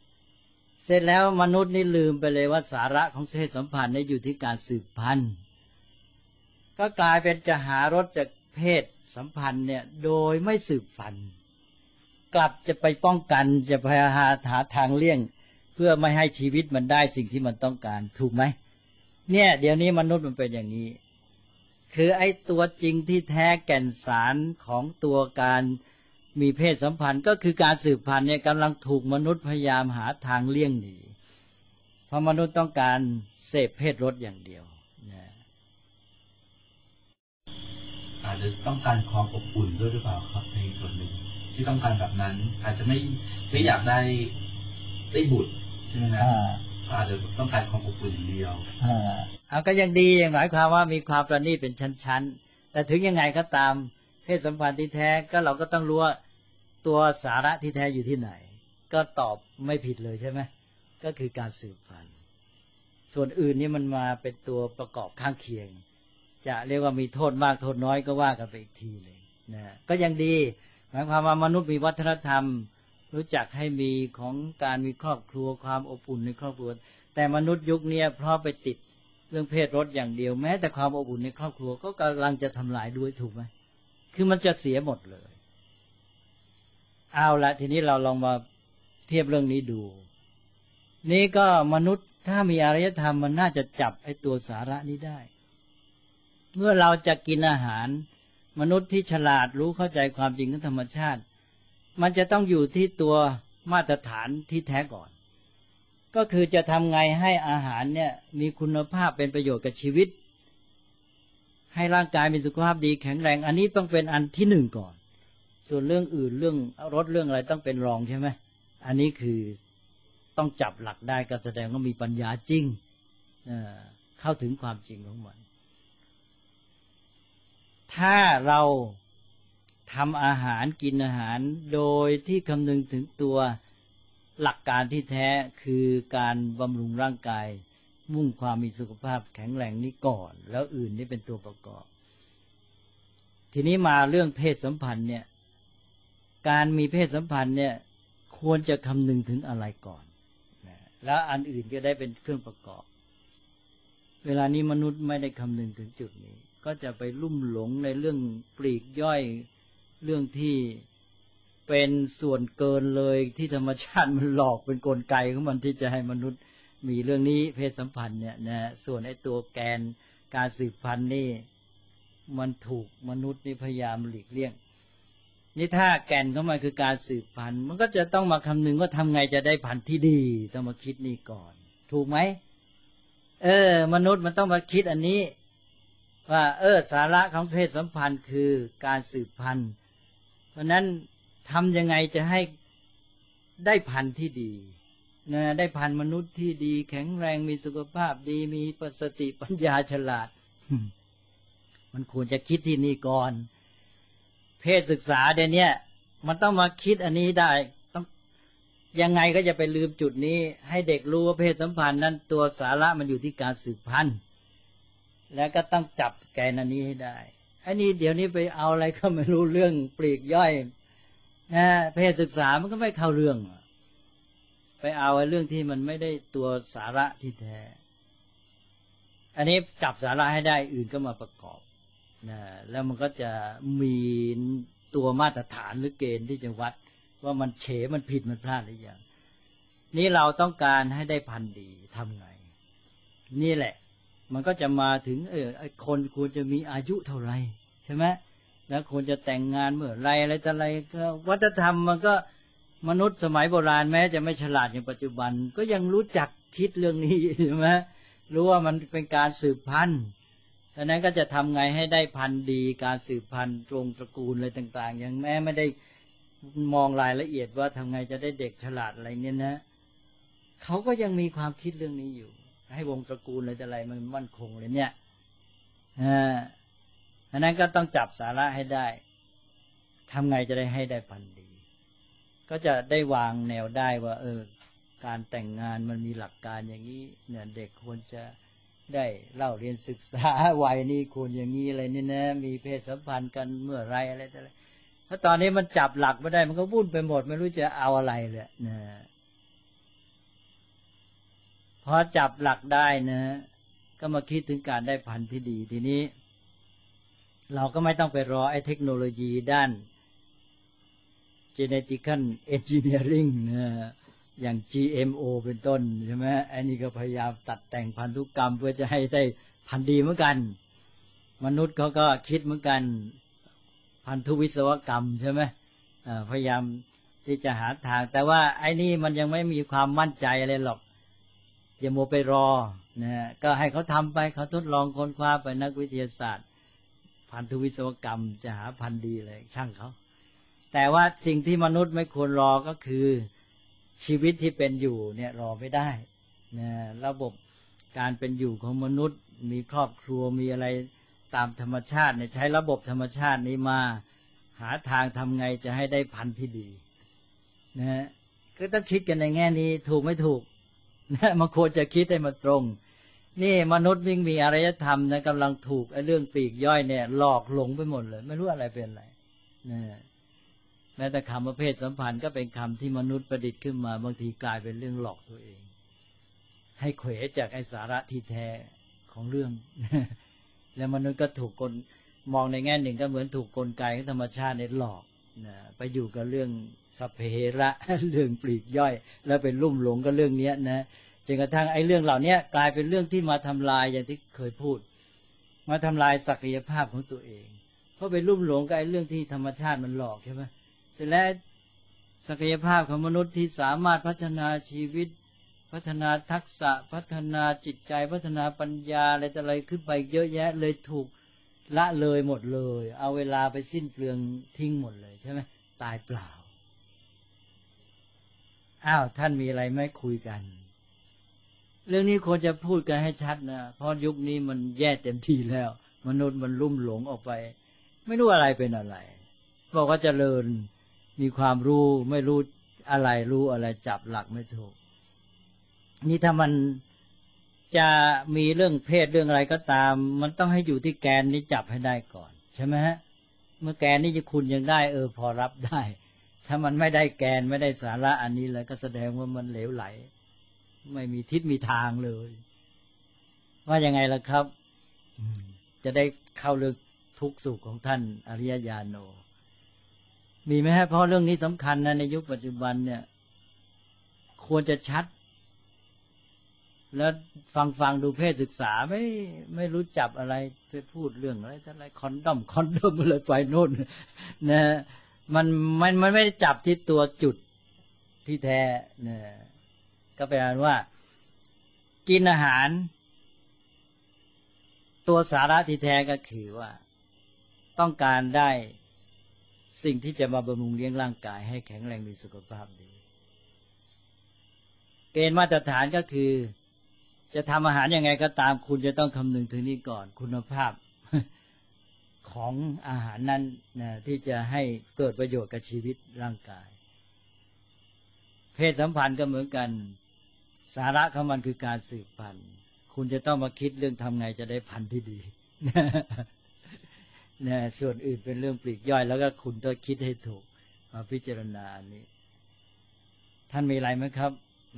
เสร็จแล้วมนุษย์นี่ลืมไปเลยว่าสาระของเพศสัมพันธ์นี่อยู่ที่การสืบพันธุ์ก็กลายเป็นจะหารสจากเพศสัมพันธ์เนี่ยโดยไม่สืบพันธุ์กลับจะไปป้องกันจะพยายามหาทางเลี่ยงเพื่อไม่ให้ชีวิตมันได้สิ่งที่มันต้องการถูกไหมเนี่ยเดี๋ยวนี้มนุษย์มันเป็นอย่างนี้คือไอ้ตัวจริงที่แท้แก่นสารของตัวการมีเพศสัมพันธ์ก็คือการสืบพันธุ์เนี่ยกำลังถูกมนุษย์พยายามหาทางเลี่ยงหนีเพราะมนุษย์ต้องการเสพเพศรสอย่างเดียวนะอาจจะต้องการความอบอุ่นด้วยหรือเปล่าครับในส่วนหนึ่งที่ต้องการแบบนั้นอาจจะไม่อยากได้บุตรใช่ไหมครับอาจจะต้องการความอบอุ่นอย่างเดียวเอาก็ยังดีอย่างหมายความว่ามีความประณีตเป็นชั้นๆแต่ถึงยังไงก็ตามเพศสัมพันธ์ที่แท้ก็เราก็ต้องรู้ว่าตัวสาระที่แท้อยู่ที่ไหนก็ตอบไม่ผิดเลยใช่ไหมก็คือการสืบพันธุ์ส่วนอื่นนี่มันมาเป็นตัวประกอบข้างเคียงจะเรียกว่ามีโทษมากโทษน้อยก็ว่ากันไปอีกทีเลยนะก็ยังดีหมายความว่ามนุษย์มีวัฒนธรรมรู้จักให้มีของการมีครอบครัวความอบอุ่นในครอบครัวแต่มนุษย์ยุคนี้เพราะไปติดเรื่องเพศรสอย่างเดียวแม้แต่ความอบอุ่นในครอบครัวก็กำลังจะทำลายด้วยถูกไหมคือมันจะเสียหมดเลยเอาละทีนี้เราลองมาเทียบเรื่องนี้ดูนี่ก็มนุษย์ถ้ามีอารยธรรมมันน่าจะจับไอ้ตัวสาระนี้ได้เมื่อเราจะกินอาหารมนุษย์ที่ฉลาดรู้เข้าใจความจริงของธรรมชาติมันจะต้องอยู่ที่ตัวมาตรฐานที่แท้ก่อนก็คือจะทำไงให้อาหารเนี่ยมีคุณภาพเป็นประโยชน์กับชีวิตให้ร่างกายมีสุขภาพดีแข็งแรงอันนี้ต้องเป็นอันที่หนึ่งก่อนส่วนเรื่องอื่นเรื่องรสเรื่องอะไรต้องเป็นรองใช่ไหมอันนี้คือต้องจับหลักได้ก็แสดงว่ามีปัญญาจริงเข้าถึงความจริงของมันถ้าเราทำอาหารกินอาหารโดยที่คำนึงถึงตัวหลักการที่แท้คือการบำรุงร่างกายมุ่งความมีสุขภาพแข็งแรงนี้ก่อนแล้วอื่นนี่เป็นตัวประกอบทีนี้มาเรื่องเพศสัมพันธ์เนี่ยการมีเพศสัมพันธ์เนี่ยควรจะคำนึงถึงอะไรก่อนแล้วอันอื่นก็ได้เป็นเครื่องประกอบเวลานี้มนุษย์ไม่ได้คำนึงถึงจุดนี้ก็จะไปลุ่มหลงในเรื่องปลีกย่อยเรื่องที่เป็นส่วนเกินเลยที่ธรรมชาติมันหลอกเป็นกลไกของมันที่จะให้มนุษย์มีเรื่องนี้เพศสัมพันธ์เนี่ยนะส่วนไอ้ตัวแกนการสืบพันธุ์นี่มันถูกมนุษย์นี่พยายามหลีกเลี่ยงนี่ถ้าแก่นของมันคือการสืบพันธุ์มันก็จะต้องมาคำนึงว่าทำไงจะได้พันธุ์ที่ดีต้องมาคิดนี่ก่อนถูกไหมมนุษย์มันต้องมาคิดอันนี้ว่าสาระของเพศสัมพันธ์คือการสืบพันธุ์เพราะนั้นทำยังไงจะให้ได้พันธุ์ที่ดีนะได้พันธุ์มนุษย์ที่ดีแข็งแรงมีสุขภาพดีมีสติปัญญาฉลาด มันควรจะคิดที่นี่ก่อนเพศศึกษาเดี๋ยวนี้มันต้องมาคิดอันนี้ได้ต้องยังไงก็จะไปลืมจุดนี้ให้เด็กรู้ว่าเพศสัมพันธ์นั้นตัวสาระมันอยู่ที่การสืบพันธุ์แล้วก็ต้องจับแกนอันนี้ให้ได้อันนี้เดี๋ยวนี้ไปเอาอะไรก็ไม่รู้เรื่องปลีกย่อยนะเพศศึกษามันก็ไม่เข้าเรื่องไปเอาเรื่องที่มันไม่ได้ตัวสาระที่แท้อันนี้จับสาระให้ได้อื่นก็มาประกอบนะแล้วมันก็จะมีตัวมาตรฐานหรือเกณฑ์ที่จะวัดว่ามันเฉมันผิดมันพลาดหรือยังนี่เราต้องการให้ได้พันธุ์ดีทำไงนี่แหละมันก็จะมาถึงคนควรจะมีอายุเท่าไหร่ใช่ไหมแล้วควรจะแต่งงานเมื่อไรอะไรต่ออะไรก็วัฒนธรรมมันก็มนุษย์สมัยโบราณแม้จะไม่ฉลาดอย่างปัจจุบันก็ยังรู้จักคิดเรื่องนี้ใช่ไหมรู้ว่ามันเป็นการสืบพันธุ์ดังนั้นก็จะทำไงให้ได้พันธุ์ดีการสืบพันธุ์ตรงตระกูลอะไรต่างๆอย่างแม้ไม่ได้มองรายละเอียดว่าทำไงจะได้เด็กฉลาดอะไรเนี่ยนะเขาก็ยังมีความคิดเรื่องนี้อยู่ให้วงตระกูลอะไรมันมั่นคงเลยเนี่ยอันนั้นก็ต้องจับสาระให้ได้ทำไงจะได้ให้ได้พันธุ์ดีก็จะได้วางแนวได้ว่าการแต่งงานมันมีหลักการอย่างนี้เนี่ยเด็กควรจะได้เล่าเรียนศึกษาวัยนี้ควรอย่างนี้อะไรนี่นะมีเพศสัมพันธ์กันเมื่อไรอะไรต่ออะไรถ้าตอนนี้มันจับหลักไม่ได้มันก็วุ่นไปหมดไม่รู้จะเอาอะไรเลยนะพอจับหลักได้นะก็มาคิดถึงการได้พันธุ์ที่ดีทีนี้เราก็ไม่ต้องไปรอไอ้เทคโนโลยีด้าน genetical engineering นะอย่าง GMO เป็นต้นใช่ไหมอันนี้ก็พยายามตัดแต่งพันธุกรรมเพื่อจะให้ได้พันธุ์ดีเหมือนกันมนุษย์เขาก็คิดเหมือนกันพันธุวิศวกรรมใช่ไหมพยายามที่จะหาทางแต่ว่าไอ้นี่มันยังไม่มีความมั่นใจอะไรหรอกอย่าโมไปรอนะก็ให้เขาทำไปเขาทดลองค้นคว้าไปนักวิทยาศาสตร์พันธุวิศวกรรมจะหาพันธุ์ดีเลยช่างเขาแต่ว่าสิ่งที่มนุษย์ไม่ควรรอก็คือชีวิตที่เป็นอยู่เนี่ยรอไม่ได้นะระบบการเป็นอยู่ของมนุษย์มีครอบครัวมีอะไรตามธรรมชาติเนี่ยใช้ระบบธรรมชาตินี้มาหาทางทำไงจะให้ได้พันธุ์ที่ดีนะก็ต้องคิดกันในแง่นี้ถูกไม่ถูกนะมันควรจะคิดให้มันตรงนี่มนุษย์วิ่งมีอารยธรรมนะกำลังถูกไอ้เรื่องปลีกย่อยเนี่ยหลอกหลงไปหมดเลยไม่รู้อะไรเป็นอะไรนะแม้แต่คำว่าเพศสัมพันธ์ก็เป็นคำที่มนุษย์ประดิษฐ์ขึ้นมาบางทีกลายเป็นเรื่องหลอกตัวเองให้เขวจากไอ้สาระที่แท้ของเรื่อง แล้วมนุษย์ก็ถูกกลมองในแง่หนึ่งก็เหมือนถูกกลไกของธรรมชาติเนี่ยหลอกนะไปอยู่กับเรื่องสัพเพเหระ เรื่องปลีกย่อยแล้วเป็นลุ่มหลงกับเรื่องนี้นะจนกระทั่งไอ้เรื่องเหล่านี้กลายเป็นเรื่องที่มาทำลายอย่างที่เคยพูดมาทำลายศักยภาพของตัวเองเพราะไปลุ่มหลงกับไอ้เรื่องที่ธรรมชาติมันหลอกใช่ไหมเสร็จแล้วศักยภาพของมนุษย์ที่สามารถพัฒนาชีวิตพัฒนาทักษะพัฒนาจิตใจพัฒนาปัญญาอะไรต่ออะไรขึ้นไปเยอะแยะเลยถูกละเลยหมดเลยเอาเวลาไปสิ้นเปลืองทิ้งหมดเลยใช่ไหมตายเปล่าอ้าวท่านมีอะไรไม่คุยกันเรื่องนี้ควรจะพูดกันให้ชัดนะเพราะยุคนี้มันแย่เต็มที่แล้วมนุษย์มันลุ่มหลงออกไปไม่รู้อะไรเป็นอะไรบอกว่าเจริญมีความรู้ไม่รู้อะไรรู้อะไรจับหลักไม่ถูกนี่ถ้ามันจะมีเรื่องเพศเรื่องอะไรก็ตามมันต้องให้อยู่ที่แกนนี้จับให้ได้ก่อนใช่ไหมฮะเมื่อแกนนี้จะคุณยังได้พอรับได้ถ้ามันไม่ได้แกนไม่ได้สาระอันนี้เลยก็แสดงว่ามันเหลวไหลไม่มีทิศมีทางเลยว่ายังไงล่ะครับจะได้เข้าเรื่องทุกข์สุขของท่านอริยญาโนมีไหมฮะเพราะเรื่องนี้สำคัญนะในยุคปัจจุบันเนี่ยควรจะชัดแล้วฟังดูเพศศึกษาไม่รู้จับอะไรไปพูดเรื่องอะไรคอนดอมอะไรไปโน่นนะมันไม่ได้จับที่ตัวจุดที่แท้นะก็แปลว่ากินอาหารตัวสาระที่แท้ก็คือว่าต้องการได้สิ่งที่จะมาบำรุงเลี้ยงร่างกายให้แข็งแรงมีสุขภาพดีเกณฑ์มาตรฐานก็คือจะทำอาหารยังไงก็ตามคุณจะต้องคำนึงถึงนี้ก่อนคุณภาพของอาหารนั้นนะที่จะให้เกิดประโยชน์กับชีวิตร่างกายเพศสัมพันธ์ก็เหมือนกันสาระของมันคือการสืบพันธุ์คุณจะต้องมาคิดเรื่องทำไงจะได้พันธุ์ที่ดีนะส่วนอื่นเป็นเรื่องปลีกย่อยแล้วก็คุณต้องคิดให้ถูกมาพิจารณาอันนี้ท่านมีอะไรไหมครับ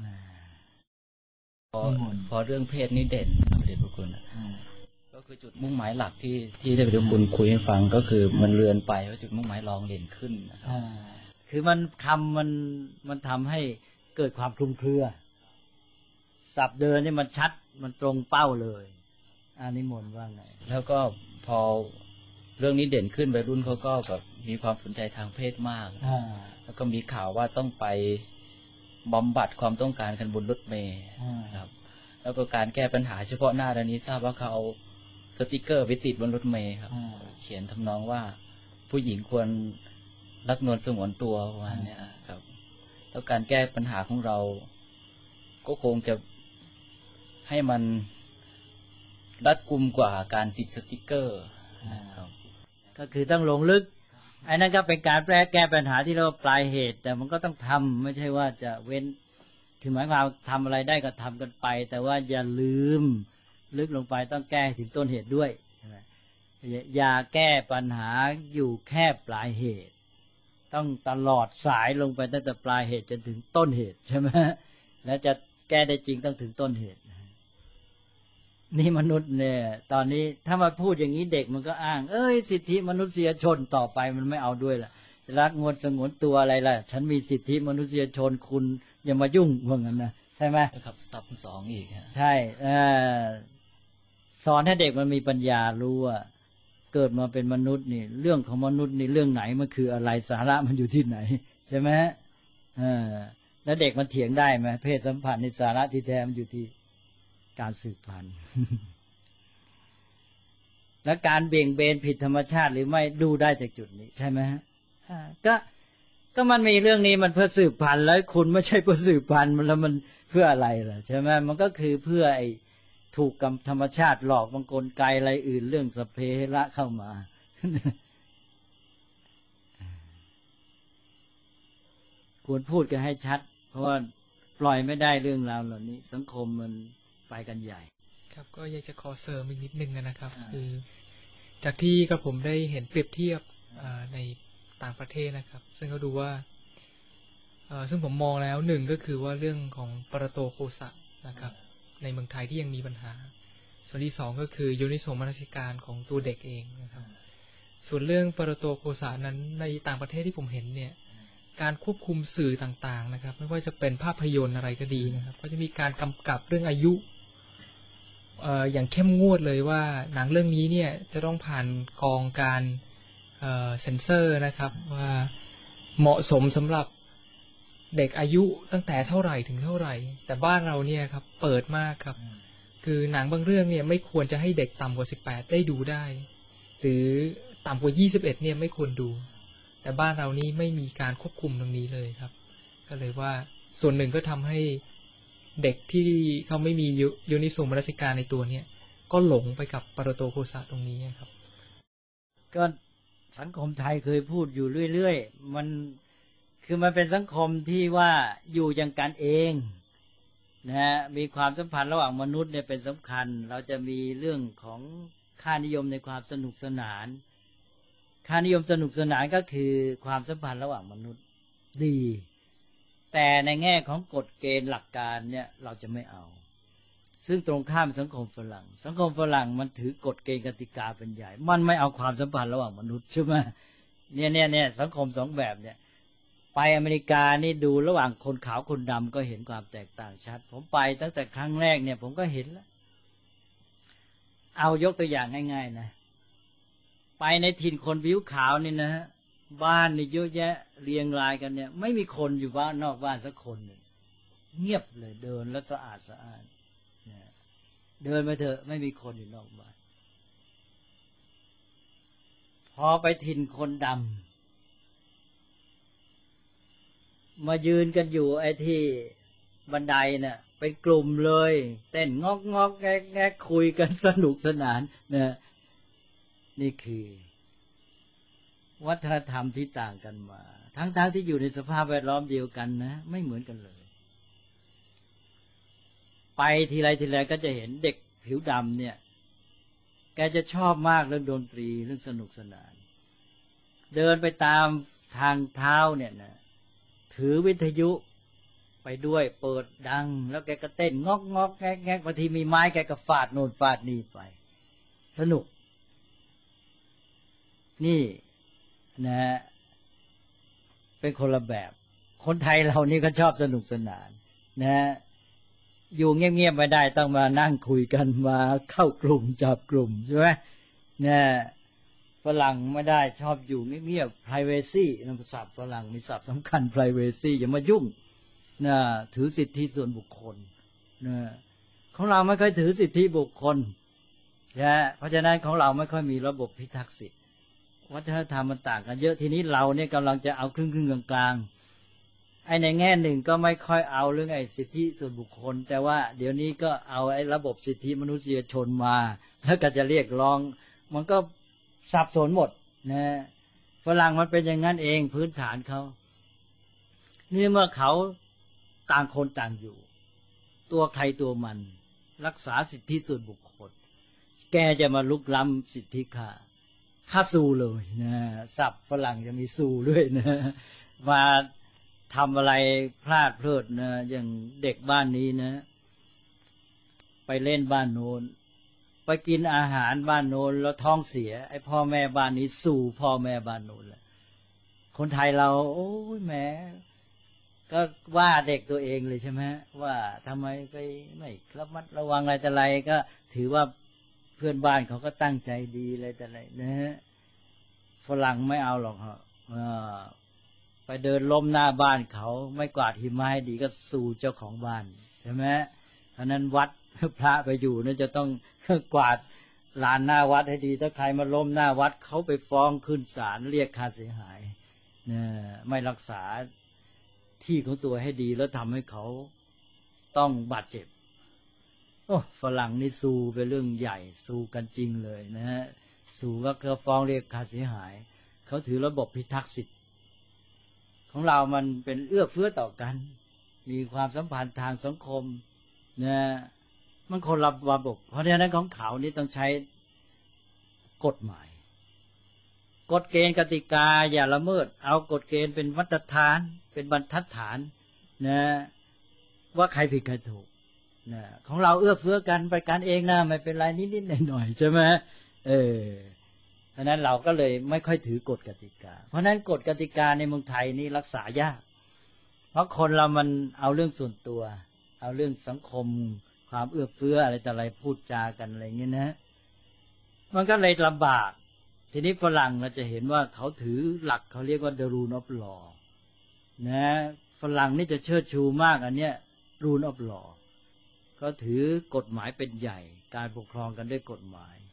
พอเรื่องเพศนี่เด่นครับเดชพระคุณก็คือจุดมุ่งหมายหลักที่ได้พระคุณคุยให้ฟังก็คือมันเลือนไปว่าจุดมุ่งหมายรองเด่นขึ้นนะครับคือมันคำมันทำให้เกิดความคลุมเครือศัพท์เดินนี่มันชัดมันตรงเป้าเลยนิมนต์ว่าไงแล้วก็พอเรื่องนี้เด่นขึ้นวัยรุ่นเขาก็แบบมีความสนใจทางเพศมากแล้วก็มีข่าวว่าต้องไปบำบัดความต้องการกันบนรถเมล์ครับแล้วก็การแก้ปัญหาเฉพาะหน้าตอนนี้ทราบว่าเขาเอาสติกเกอร์ไปติดบนรถเมล์ครับเขียนทำนองว่าผู้หญิงควรรักนวลสงวนตัวประมาณนี้ครับแล้วการแก้ปัญหาของเราก็คงจะให้มันรัดกุมกว่าการติดสติกเกอร์ครับก็คือต้องลงลึกไอ้นั่นก็เป็นการแก้ปัญหาที่เราปลายเหตุแต่มันก็ต้องทำไม่ใช่ว่าจะเว้นคือหมายความทำอะไรได้ก็ทำกันไปแต่ว่าอย่าลืมลึกลงไปต้องแก้ถึงต้นเหตุด้วยอย่าแก้ปัญหาอยู่แค่ปลายเหตุต้องตลอดสายลงไปตั้งแต่ปลายเหตุจนถึงต้นเหตุใช่ไหมแล้วจะแก้ได้จริงต้องถึงต้นเหตุนี่มนุษย์เนี่ยตอนนี้ถ้ามาพูดอย่างนี้เด็กมันก็อ้างสิทธิมนุษยชนต่อไปมันไม่เอาด้วยล่ะรักงวนสงวนตัวอะไรล่ะฉันมีสิทธิมนุษยชนคุณอย่ามายุ่งว่างั้นนะใช่ไหมครับซับสองอีกใช่สอนให้เด็กมันมีปัญญารู้ว่าเกิดมาเป็นมนุษย์นี่เรื่องของมนุษย์นี่เรื่องไหนมันคืออะไรสาระมันอยู่ที่ไหนใช่ไหมแล้วเด็กมันเถียงได้ไหมเพศสัมพันธ์ในสาระที่แท้มันอยู่ที่การสืบพันธุ์ และการเบี่ยงเบนผิดธรรมชาติหรือไม่ดูได้จากจุดนี้ใช่ไหมก็มันมีเรื่องนี้มันเพื่อสืบพันธุ์แล้วคุณไม่ใช่เพื่อสืบพันธุ์มันแล้วมันเพื่ออะไรล่ะใช่ไหมมันก็คือเพื่อไอ้ถูกกับธรรมชาติหลอกบางกลไกอะไรอื่นเรื่องสเพระเข้ามาควรพูดกันให้ชัดเพราะว่าปล่อยไม่ได้เรื่องราวเหล่านี้สังคมมันไปกันใหญ่ครับก็อยากจะขอเสริมอีกนิดนึงนะครับคือจากที่กระผมได้เห็นเปรียบเทียบในต่างประเทศนะครับซึ่งเขาดูว่าซึ่งผมมองแล้วหนึ่งก็คือว่าเรื่องของปรโตโคสะนะครับในเมืองไทยที่ยังมีปัญหาส่วนที่สองก็คือโยนิโสมนสิการของตัวเด็กเองนะครับส่วนเรื่องปรโตโคสะนั้นในต่างประเทศที่ผมเห็นเนี่ยการควบคุมสื่อต่างๆนะครับไม่ว่าจะเป็นภาพยนตร์อะไรก็ดีนะครับก็จะมีการกำกับเรื่องอายุอย่างเข้มงวดเลยว่าหนังเรื่องนี้เนี่ยจะต้องผ่านกองการเซ็นเซอร์นะครับว่าเหมาะสมสำหรับเด็กอายุตั้งแต่เท่าไหร่ถึงเท่าไหร่แต่บ้านเราเนี่ยครับเปิดมากครับคือหนังบางเรื่องเนี่ยไม่ควรจะให้เด็กต่ำกว่า18ได้ดูได้หรือต่ำกว่า21เนี่ยไม่ควรดูแต่บ้านเรานี่ไม่มีการควบคุมตรงนี้เลยครับก็เลยว่าส่วนหนึ่งก็ทำให้เด็กที่เขาไม่มีโยนิโสมนสิการในตัวเนี่ยก็หลงไปกับปรโตโคสะตรงนี้ครับก็สังคมไทยเคยพูดอยู่เรื่อยๆมันคือมันเป็นสังคมที่ว่าอยู่อย่างกันเองนะมีความสัมพันธ์ระหว่างมนุษย์เนี่ยเป็นสำคัญเราจะมีเรื่องของค่านิยมในความสนุกสนานค่านิยมสนุกสนานก็คือความสัมพันธ์ระหว่างมนุษย์ดีแต่ในแง่ของกฎเกณฑ์หลักการเนี่ยเราจะไม่เอาซึ่งตรงข้ามสังคมฝรั่งมันถือกฎเกณฑ์กติกาเป็นใหญ่มันไม่เอาความสัมพันธ์ระหว่างมนุษย์ใช่ไหมเนี่ยสังคมสองแบบเนี่ยไปอเมริกานี่ดูระหว่างคนขาวคนดำก็เห็นความแตกต่างชัดผมไปตั้งแต่ครั้งแรกเนี่ยผมก็เห็นแล้วเอายกตัวอย่างง่ายๆนะไปในถิ่นคนผิวขาวนี่นะฮะบ้านนี่เยอะแยะเรียงรายกันเนี่ยไม่มีคนอยู่บ้านนอกบ้านสักคนหนึ่งเงียบเลยเดินแล้วสะอาดเดินไปเถอะไม่มีคนอยู่นอกบ้านพอไปถิ่นคนดำมายืนกันอยู่ไอ้ที่บันไดเนี่ยเป็นกลุ่มเลยเต้นงอกแงกคุยกันสนุกสนานนะนี่คือวัฒนธรรมที่ต่างกันมาทั้งที่อยู่ในสภาพแวดล้อมเดียวกันนะไม่เหมือนกันเลยไปทีไรก็จะเห็นเด็กผิวดำเนี่ยแกจะชอบมากเรื่องดนตรีเรื่องสนุกสนานเดินไปตามทางเท้าเนี่ยนะถือวิทยุไปด้วยเปิดดังแล้วแกก็เต้นงอกแงกบางทีมีไม้แกก็ฟาดโน่นฟาดนี่ไปสนุกนี่นะเป็นคนละแบบคนไทยเรานี่ก็ชอบสนุกสนานนะอยู่เงียบๆไม่ได้ต้องมานั่งคุยกันมาเข้ากลุ่มจับกลุ่มใช่ไหมเนี่ยฝรั่งไม่ได้ชอบอยู่เงียบๆ privacy ศัพท์ฝรั่งมีศัพท์สำคัญ privacy อย่ามายุ่งนะถือสิทธิส่วนบุคคลนะของเราไม่ค่อยถือสิทธิบุคคลนะเพราะฉะนั้นของเราไม่ค่อยมีระบบพิทักษ์สิทธิวัฒนธรรมมันต่างกันเยอะทีนี้เราเนี่ยกำลังจะเอาครึ่งกลางไอ้ในแง่หนึ่งก็ไม่ค่อยเอาเรื่องไอ้สิทธิส่วนบุคคลแต่ว่าเดี๋ยวนี้ก็เอาไอ้ระบบสิทธิมนุษยชนมาแล้วก็จะเรียกร้องมันก็สับสนหมดนะฝรั่งมันเป็นอย่างนั้นเองพื้นฐานเขานี่เมื่อเขาต่างคนต่างอยู่ตัวใครตัวมันรักษาสิทธิส่วนบุคคลแกจะมาลุกล้ำสิทธิข้าสู้เลยนะศัพท์ฝรั่งจะมีสู้ด้วยนะมาทำอะไรพลาดเพลิดนะอย่างเด็กบ้านนี้นะไปเล่นบ้านโน้นไปกินอาหารบ้านโน้นแล้วท้องเสียไอ้พ่อแม่บ้านนี้สู่พ่อแม่บ้านโน้นแหละคนไทยเราโอ้ยแหมก็ว่าเด็กตัวเองเลยใช่ไหมว่าทำไมไปไม่ระมัดระวังอะไรแต่ไรก็ถือว่าเพื่อนบ้านเขาก็ตั้งใจดีอะไรแต่ไรนะฮะฝรั่งไม่เอาหรอกฮะไปเดินล้มหน้าบ้านเขาไม่กวาดหิมะให้ดีก็สู่เจ้าของบ้านใช่ไหมเพราะนั้นวัดพระไปอยู่เนี่ยจะต้องกวาดลานหน้าวัดให้ดีถ้าใครมาล้มหน้าวัดเขาไปฟ้องขึ้นศาลเรียกค่าเสียหายเนี่ยไม่รักษาที่ของตัวให้ดีแล้วทำให้เขาต้องบาดเจ็บโอ้ฝรั่งนี่สู้เป็นเรื่องใหญ่สู้กันจริงเลยนะฮะสู้ก็เขาฟ้องเรียกค่าเสียหายเขาถือระบบพิทักษ์สิทธิ์ของเรามันเป็นเอื้อเฟื้อต่อกันมีความสัมพันธ์ทางสังคมนะมันคนละระบบเพราะฉะนั้นของเขานี่ต้องใช้กฎหมายกฎเกณฑ์กติกาอย่าละเมิดเอากฎเกณฑ์เป็นมาตรฐานเป็นบรรทัดฐานนะว่าใครผิดใครถูกนะของเราเอื้อเฟื้อกันไปกันเองนะไม่เป็นไรนิดๆหน่อยๆใช่ไหมเพราะนั้นเราก็เลยไม่ค่อยถือกฎกติกาเพราะนั้นกฎกติกาในเมืองไทยนี่รักษายากเพราะคนเรามันเอาเรื่องส่วนตัวเอาเรื่องสังคมความเอื้อเฟื้ออะไรแต่อะไรพูดจากันอะไรเงี้ยนะมันก็เลยลำบากทีนี้ฝรั่งเราจะเห็นว่าเขาถือหลักเขาเรียกว่า the rule of law นะฝรั่งนี่จะเชิดชูมากอันเนี้ย rule of law เขาถือกฎหมายเป็นใหญ่การปกครองกันด้วยกฎหมาย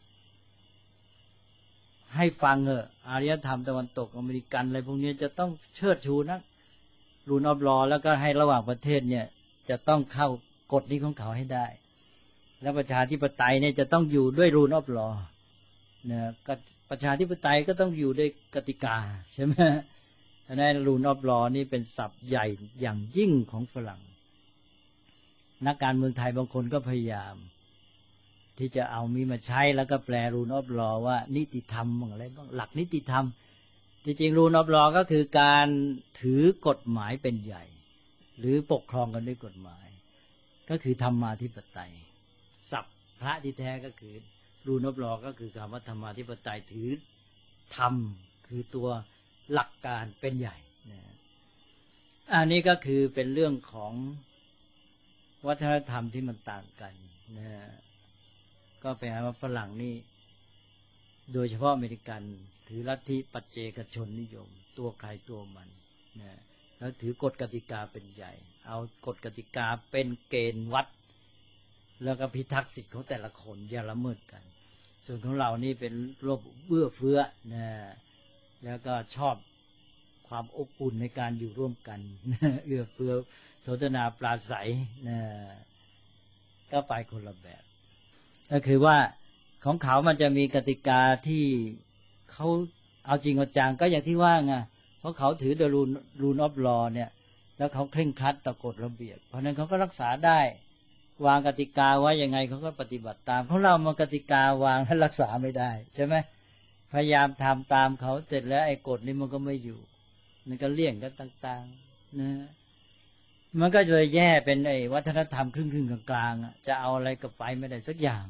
ให้ฟังอารยธรรมตะวันตกอเมริกันอะไรพวกนี้จะต้องเชิดชูนะ rule of law แล้วก็ให้ระหว่างประเทศเนี่ยจะต้องเข้ากฎนี้ของเขาให้ได้แล้วประชาธิปไตยเนี่ยจะต้องอยู่ด้วย rule of law นะประชาธิปไตยก็ต้องอยู่ด้วยกติกาใช่ไหมอันนั้น rule of law นี่เป็นศัพท์ใหญ่อย่างยิ่งของฝรั่งนักการเมืองไทยบางคนก็พยายามที่จะเอามีมาใช้แล้วก็แปล rule of law ว่านิติธรรมอะไรบ้างหลักนิติธรรมจริงๆ rule of law ก็คือการถือกฎหมายเป็นใหญ่หรือปกครองกันด้วยกฎหมายก็คือธรรมาธิปไตยศัพท์พระที่แท้ก็คือrule of law ก็คือคำว่าธรรมาธิปไตยถือธรรมคือตัวหลักการเป็นใหญ่นะอันนี้ก็คือเป็นเรื่องของวัฒนธรรมที่มันต่างกันนะก็แปลว่าฝรั่งนี่โดยเฉพาะอเมริกันถือลัทธิปัจเจกชนนิยมตัวใครตัวมันนะแล้วถือกฎกติกาเป็นใหญ่เอากฎกติกาเป็นเกณฑ์วัดแล้วก็พิทักษ์สิทธิ์ของแต่ละคนอย่าละเมิดกันส่วนของเรานี่เป็นโลกเอื้อเฟื้อนะแล้วก็ชอบความอบอุ่นในการอยู่ร่วมกันเอื้อเฟื้อสนทนาปราศัยนะก็ไปคนละแบบก็คือว่าของเขามันจะมีกติกาที่เขาเอาจริงเอาจังก็อย่างที่ว่าไงเพราะเขาถือ the rule of law เนี่ยแล้วเขาเคร่งครัดต่อกฎระเบียบเพราะนั้นเขาก็รักษาได้วางกติกาไว้ยังไงเขาก็ปฏิบัติตามของเรามากติกาวางแล้วรักษาไม่ได้ใช่ไหมพยายามทำตามเขาเสร็จแล้วไอ้กฎนี้มันก็ไม่อยู่มันก็เลี่ยงกันต่างๆนะมันก็เลยแย่เป็นไอ้วัฒนธรรมครึ่งๆกลางๆจะเอาอะไรก็ไปไม่ได้สักอย่าง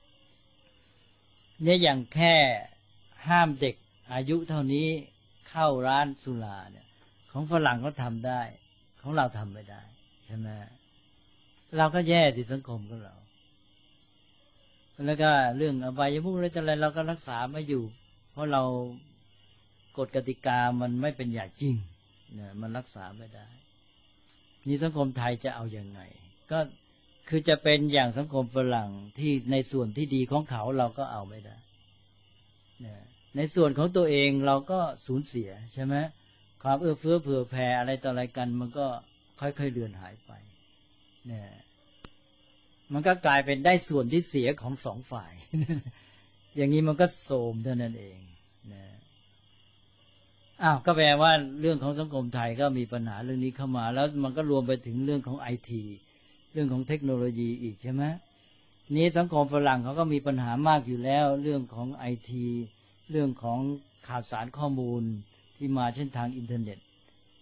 เนี่ยอย่างแค่ห้ามเด็กอายุเท่านี้เข้าร้านสุราเนี่ยของฝรั่งเขาทำได้ของเราทำไม่ได้ใช่ไหมเราก็แย่สิสังคมของเราแล้วก็เรื่องอบายมุขอะไรเราก็รักษาไม่อยู่เพราะเรากฎกติกามันไม่เป็นอย่างจริงเนี่ยมันรักษาไม่ได้นี่สังคมไทยจะเอาอย่างไงก็คือจะเป็นอย่างสังคมฝรั่งที่ในส่วนที่ดีของเขาเราก็เอาไม่ได้เนี่ยในส่วนของตัวเองเราก็สูญเสียใช่ไหมความเอื้อเฟื้อเผื่อแผ่อะไรต่ออะไรกันมันก็ค่อยๆเลือนหายไปเนี่ยมันก็กลายเป็นได้ส่วนที่เสียของสองฝ่าย อย่างนี้มันก็โทรมเท่านั้นเองนะก็แปลว่าเรื่องของสังคมไทยก็มีปัญหาเรื่องนี้เข้ามาแล้วมันก็รวมไปถึงเรื่องของไอทีเรื่องของเทคโนโลยีอีกใช่ไหมนี้สังคมฝรั่งเขาก็มีปัญหามากอยู่แล้วเรื่องของไอทีเรื่องของข่าวสารข้อมูลที่มาเช่นทางอินเทอร์เน็ต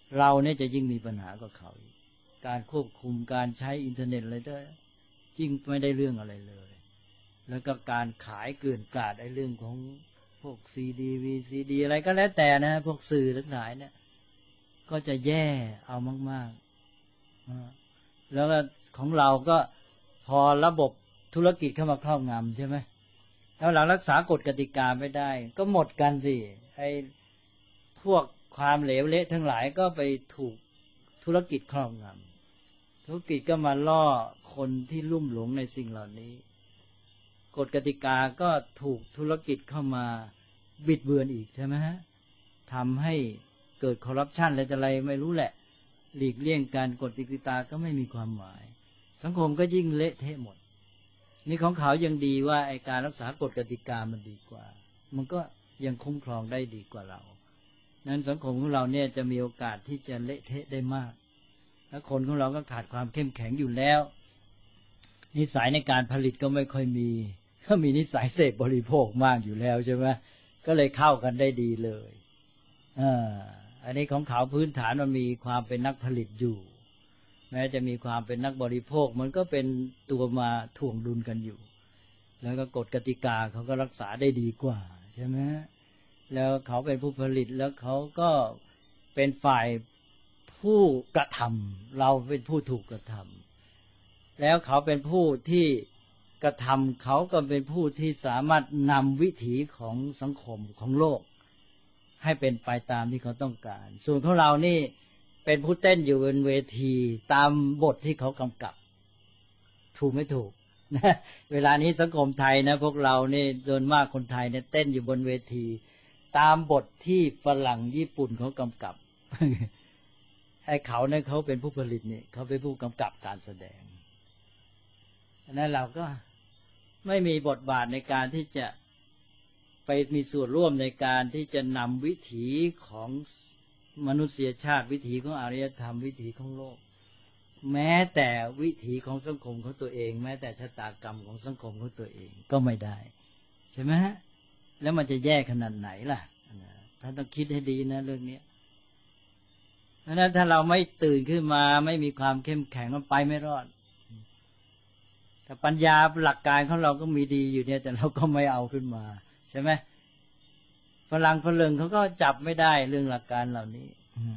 เราเนี่ยจะยิ่งมีปัญหากับเขาอีกการควบคุมการใช้อินเทอร์เน็ตอะไรก็ยิ่งไม่ได้เรื่องอะไรเลยแล้วก็การขายเกลื่อนกลาดไอ้เรื่องของพวกซีดีวีซีดีอะไรก็แล้วแต่นะพวกสื่อทั้งหลายเนี่ยก็จะแย่เอามากๆแล้วก็ของเราก็พอระบบธุรกิจเข้ามาครอบงำใช่ไหมแล้วเรารักษากฎกติกาไม่ได้ก็หมดกันสิไอ้พวกความเหลวเละทั้งหลายก็ไปถูกธุรกิจครอบงำธุรกิจก็มาล่อคนที่ลุ่มหลงในสิ่งเหล่านี้กฎกติกาก็ถูกธุรกิจเข้ามาบิดเบือนอีกใช่ไหมฮะทำให้เกิดคอร์รัปชันอะไรไม่รู้แหละหลีกเลี่ยงการกฎกติกาก็ไม่มีความหมายสังคมก็ยิ่งเละเทะหมดนี่ของเขายังดีว่าไอ้การรักษากฎกติกามันดีกว่ามันก็ยังคุ้มครองได้ดีกว่าเรานั้นสังคมของเราเนี่ยจะมีโอกาสที่จะเละเทะได้มากและคนของเราก็ขาดความเข้มแข็งอยู่แล้วนิสัยในการผลิตก็ไม่ค่อยมีก็มีนิสัยเสพบริโภคมากอยู่แล้วใช่ไหมก็เลยเข้ากันได้ดีเลยอันนี้ของเขาพื้นฐานมันมีความเป็นนักผลิตอยู่แม้จะมีความเป็นนักบริโภคมันก็เป็นตัวมาถ่วงดุลกันอยู่แล้วก็กฎกติกาเขาก็รักษาได้ดีกว่าใช่ไหมแล้วเขาเป็นผู้ผลิตแล้วเขาก็เป็นฝ่ายผู้กระทำเราเป็นผู้ถูกกระทำแล้วเขาเป็นผู้ที่กระทำเขาก็เป็นผู้ที่สามารถนำวิถีของสังคมของโลกให้เป็นไปตามที่เขาต้องการส่วนของเรานี่เป็นผู้เต้นอยู่บนเวทีตามบทที่เขากำกับถูกไม่ถูกนะเวลานี้สังคมไทยนะพวกเรานี่โดยมากคนไทยเนี่ยเต้นอยู่บนเวทีตามบทที่ฝรั่งญี่ปุ่นเขากำกับ ไอ้เขาเนี่ยเขาเป็นผู้ผลิตนี่เขาเป็นผู้กำกับการแสดงฉะนั้นเราก็ไม่มีบทบาทในการที่จะไปมีส่วนร่วมในการที่จะนำวิถีของมนุษยชาติวิถีของอารยธรรมวิถีของโลกแม้แต่วิถีของสังคมของตัวเองแม้แต่ชะตากรรมของสังคมของตัวเองก็ไม่ได้ใช่ไหมฮะแล้วมันจะแย่ขนาดไหนล่ะท่านต้องคิดให้ดีนะเรื่องนี้เพราะนั้นถ้าเราไม่ตื่นขึ้นมาไม่มีความเข้มแข็งมันไปไม่รอดแต่ปัญญาหลักการของเราก็มีดีอยู่เนี่ยแต่เราก็ไม่เอาขึ้นมาใช่ไหมฝรั่งเขาก็จับไม่ได้เรื่องหลักการเหล่านี้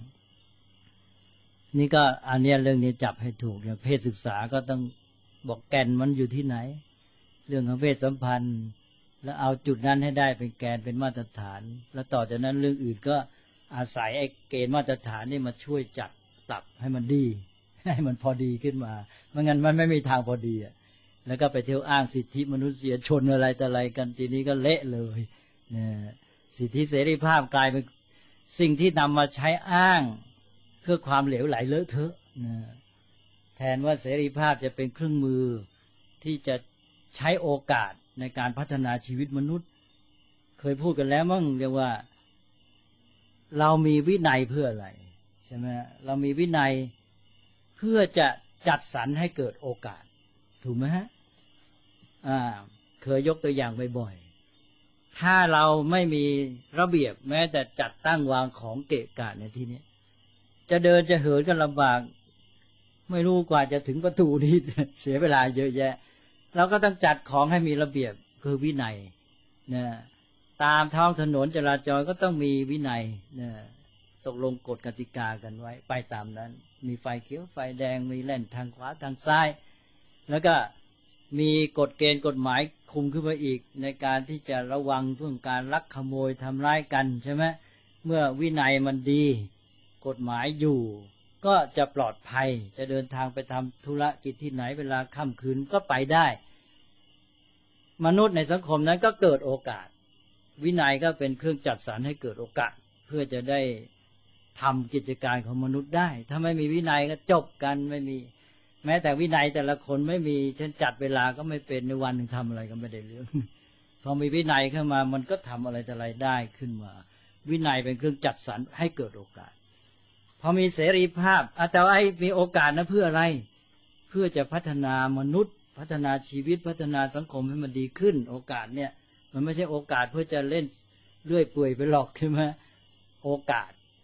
นี่ก็อันนี้เรื่องนี้จับให้ถูกอย่างเพศศึกษาก็ต้องบอกแก่นมันอยู่ที่ไหนเรื่องของเพศสัมพันธ์แล้วเอาจุดนั้นให้ได้เป็นแกนเป็นมาตรฐานแล้วต่อจากนั้นเรื่องอื่นก็อาศัยไอ้เกณฑ์มาตรฐานนี่มาช่วยจัดปรับให้มันดีให้มันพอดีขึ้นมาไม่งั้นมันไม่มีทางพอดีแล้วก็ไปเที่ยวอ้างสิทธิมนุษยชนอะไรต่ออะไรกันทีนี้ก็เละเลยเนี่ยสิทธิเสรีภาพกลายเป็นสิ่งที่นำมาใช้อ้างเพื่อความเหลวไหลเลอะเทอะแทนว่าเสรีภาพจะเป็นเครื่องมือที่จะใช้โอกาสในการพัฒนาชีวิตมนุษย์เคยพูดกันแล้วมั้งเรียกว่าเรามีวินัยเพื่ออะไรใช่ไหมเรามีวินัยเพื่อจะจัดสรรให้เกิดโอกาสถูกไหมฮะเคยยกตัวอย่างบ่อยๆถ้าเราไม่มีระเบียบแม้แต่จัดตั้งวางของเกะกะในที่นี้จะเดินจะเหินกันลำบากไม่รู้กว่าจะถึงประตูนี้เสียเวลาเยอะแยะเราก็ต้องจัดของให้มีระเบียบคือวินัยนะตามท้องถนนจราจรก็ต้องมีวินัยนะตกลงกฎกติกากันไว้ไปตามนั้นมีไฟเขียวไฟแดงมีแล่นทางขวาทางซ้ายแล้วก็มีกฎเกณฑ์กฎหมายคุมขึ้นมาอีกในการที่จะระวังเรื่องการลักขโมยทำร้ายกันใช่ไหมเมื่อวินัยมันดีกฎหมายอยู่ก็จะปลอดภัยจะเดินทางไปทำธุรกิจที่ไหนเวลาค่ำคืนก็ไปได้มนุษย์ในสังคมนั้นก็เกิดโอกาสวินัยก็เป็นเครื่องจัดสรรให้เกิดโอกาสเพื่อจะได้ทำกิจการของมนุษย์ได้ถ้าไม่มีวินัยก็จบกันไม่มีแม้แต่วินัยแต่ละคนไม่มีเช่นจัดเวลาก็ไม่เป็นในวันหนึ่งทำอะไรก็ไม่ได้เรื่องพอมีวินัยเข้ามามันก็ทำอะไรแต่อะไรได้ขึ้นมาวินัยเป็นเครื่องจัดสรรให้เกิดโอกาสพอมีเสรีภาพแต่ว่าให้มีโอกาสนะเพื่ออะไรเพื่อจะพัฒนามนุษย์พัฒนาชีวิตพัฒนาสังคมให้มันดีขึ้นโอกาสเนี่ยมันไม่ใช่โอกาสเพื่อจะเล่นเลื่อยเปื่อยไปหรอกใช่ไหมโอกาส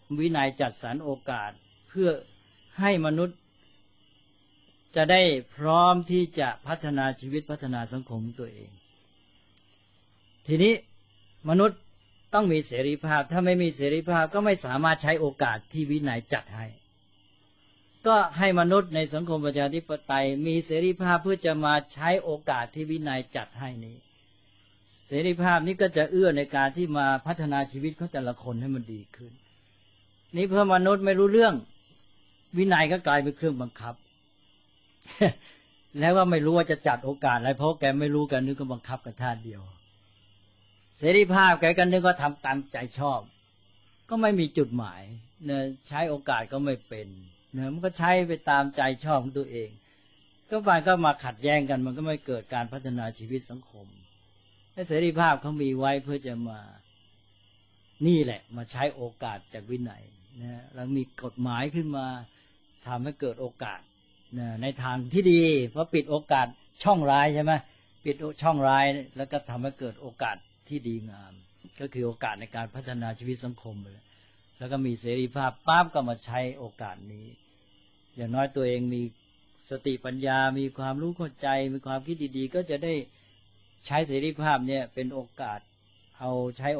วินัยจัดสรรโอกาสเพื่อให้มนุษย์จะได้พร้อมที่จะพัฒนาชีวิตพัฒนาสังคมตัวเองทีนี้มนุษย์ต้องมีเสรีภาพถ้าไม่มีเสรีภาพก็ไม่สามารถใช้โอกาสที่วินัยจัดให้ก็ให้มนุษย์ในสังคมประชาธิปไตยมีเสรีภาพเพื่อจะมาใช้โอกาสที่วินัยจัดให้นี้เสรีภาพนี้ก็จะเอื้อในการที่มาพัฒนาชีวิตของแต่ละคนให้มันดีขึ้นนี่เพื่อมนุษย์ไม่รู้เรื่องวินัยก็กลายเป็นเครื่องบังคับ แล้วว่าไม่รู้ว่าจะจัดโอกาสอะไรเพราะแกไม่รู้กันนึกก็บังคับกันท่าเดียวเสรีภาพแกก็นึกว่าทำตามใจชอบก็ไม่มีจุดหมายเนี่ยใช้โอกาสก็ไม่เป็นเนี่ยมันก็ใช้ไปตามใจชอบของตัวเองก็บางก็มาขัดแย้งกันมันก็ไม่เกิดการพัฒนาชีวิตสังคมเสรีภาพเขามีไว้เพื่อจะมานี่แหละมาใช้โอกาสจากวินัยนะแล้วมีกฎหมายขึ้นมาทำให้เกิดโอกาสนะในทางที่ดีเพราะปิดโอกาสช่องร้ายใช่ไหมปิดช่องร้ายแล้วก็ทำให้เกิดโอกาสที่ดีงามก็คือโอกาสในการพัฒนาชีวิตสังคมเลยแล้วก็มีเสรีภาพปั๊บก็มาใช้โอกาสนี้อย่างน้อยตัวเองมีสติปัญญามีความรู้เข้าใจมีความคิดดีๆก็จะได้ใช้เสรีภาพเนี่ยเป็นโอกาสเอา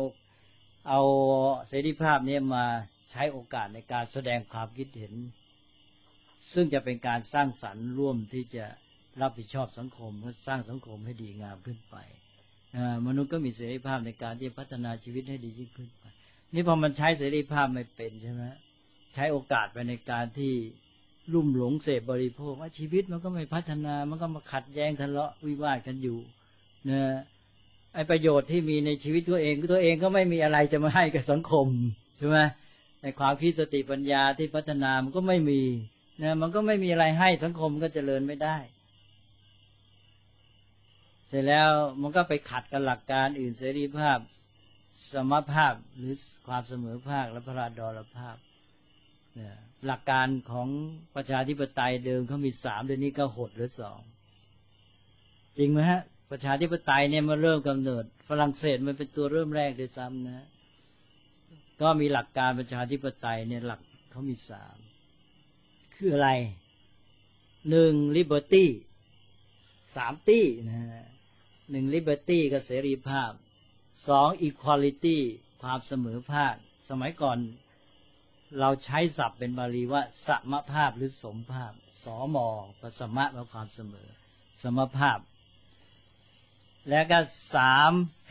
เสรีภาพเนี่ยมาใช้โอกาสในการแสดงความคิดเห็นซึ่งจะเป็นการสร้างสรรค์ร่วมที่จะรับผิดชอบสังคมและสร้างสังคมให้ดีงามขึ้นไปมนุษย์ก็มีเสรีภาพในการที่พัฒนาชีวิตให้ดียิ่งขึ้นไปนี่พอมันใช้เสรีภาพไม่เป็นใช่ไหมใช้โอกาสไปในการที่ลุ่มหลงเสพบริโภคว่าชีวิตมันก็ไม่พัฒนามันก็มาขัดแย้งทะเลาะวิวาทกันอยู่นะไอ้ประโยชน์ที่มีในชีวิตตัวเองก็ไม่มีอะไรจะมาให้กับสังคมใช่ไหมในความคิดสติปัญญาที่พัฒนามันก็ไม่มีนะมันก็ไม่มีอะไรให้สังคมก็เจริญไม่ได้เสร็จแล้วมันก็ไปขัดกับหลักการอื่นเสรีภาพสมภาพหรือความเสมอภาคและพราดรภาพเนี่ยหลักการของประชาธิปไตยเดิมเขามี3เดี๋ยวนี้ก็หดเหลือ2จริงไหมฮะประชาธิปไตยเนี่ยมาเริ่มกำเนิดฝรั่งเศสมันเป็นตัวเริ่มแรกด้วยซ้ำนะก็มีหลักการประชาธิปไตยเนี่ยหลักเขามี3คืออะไร1 liberty 3 ตี้นะฮะ1 liberty ก็เสรีภาพ2 equality ความเสมอภาคสมัยก่อนเราใช้ศัพท์เป็นบาลีว่าสมภาพหรือสมภาพสมประสมะแปลความเสมอสมภาพแล้วก็3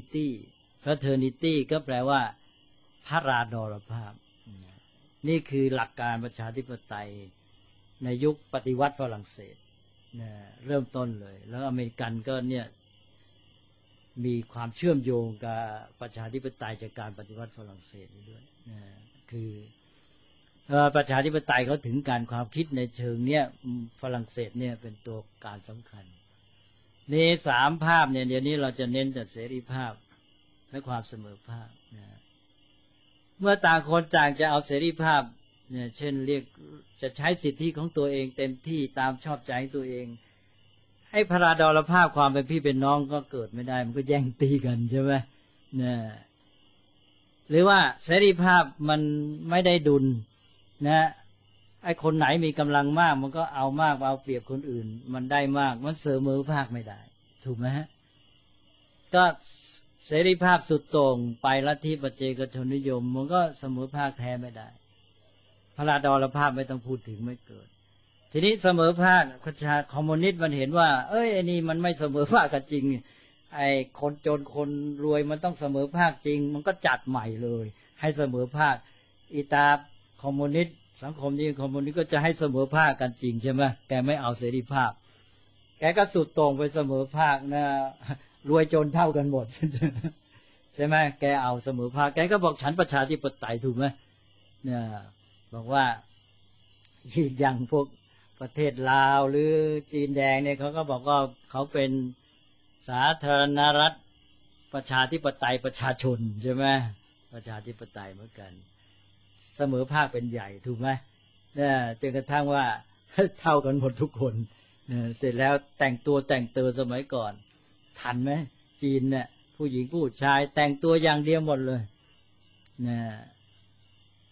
fraternity ก็แปลว่าพราดรภาพนี่คือหลักการประชาธิปไตยในยุคปฏิวัติฝรั่งเศสเริ่มต้นเลยแล้วอเมริกันก็เนี่ยมีความเชื่อมโยงกับประชาธิปไตยจากการปฏิวัติฝรั่งเศสด้วยคือประชาธิปไตยเขาถึงการความคิดในเชิงเนี้ยฝรั่งเศสเนี่ยเป็นตัวการสำคัญใน3ภาพเนี่ยเดี๋ยวนี้เราจะเน้นแต่เสรีภาพและความเสมอภาคเมื่อต่างคนต่างจะเอาเสรีภาพเนี่ยเช่นเรียกจะใช้สิทธิของตัวเองเต็มที่ตามชอบใจตัวเองให้พราดรภาพความเป็นพี่เป็นน้องก็เกิดไม่ได้มันก็แย่งตีกันใช่ไหมเนี่ยหรือว่าเสรีภาพมันไม่ได้ดุลนะไอ้คนไหนมีกำลังมากมันก็เอามากเอาเปรียบคนอื่นมันได้มากมันเสมอภาคไม่ได้ถูกไหมฮะก็เสรีภาพสุดโต่งไปลัทธิปัจเจกชนนิยมมันก็เสมอภาคแท้ไม่ได้พราดรภาพไม่ต้องพูดถึงไม่เกิดทีนี้เสมอภาคประชาคอมมิวนิสต์มันเห็นว่าไอ้นี่มันไม่เสมอภาคกันจริงไอ้คนจนคนรวยมันต้องเสมอภาคจริงมันก็จัดใหม่เลยให้เสมอภาคอีตาคอมมิวนิสต์สังคมนี้คอมมิวนิสต์ก็จะให้เสมอภาคกันจริงใช่ไหมแกไม่เอาเสรีภาพแกก็สุดโต่งไปเสมอภาคนะรวยจนเท่ากันหมดใช่ไหมแกเอาเสมอภาคแกก็บอกฉันประชาธิปไตยถูกไหมเนี่ยบอกว่าอย่างพวกประเทศลาวหรือจีนแดงเนี่ยเขาก็บอกว่าเขาเป็นสาธารณรัฐประชาธิปไตยประชาชนใช่ไหมประชาธิปไตยเหมือนกันเสมอภาคเป็นใหญ่ถูกไหมเนี่ยจนกระทั่งว่าเท่ากันหมดทุกคนเนี่ยเสร็จแล้วแต่งตัวสมัยก่อนทันไหมจีนเนี่ยผู้หญิงผู้ชายแต่งตัวอย่างเดียวหมดเลยเนี่ย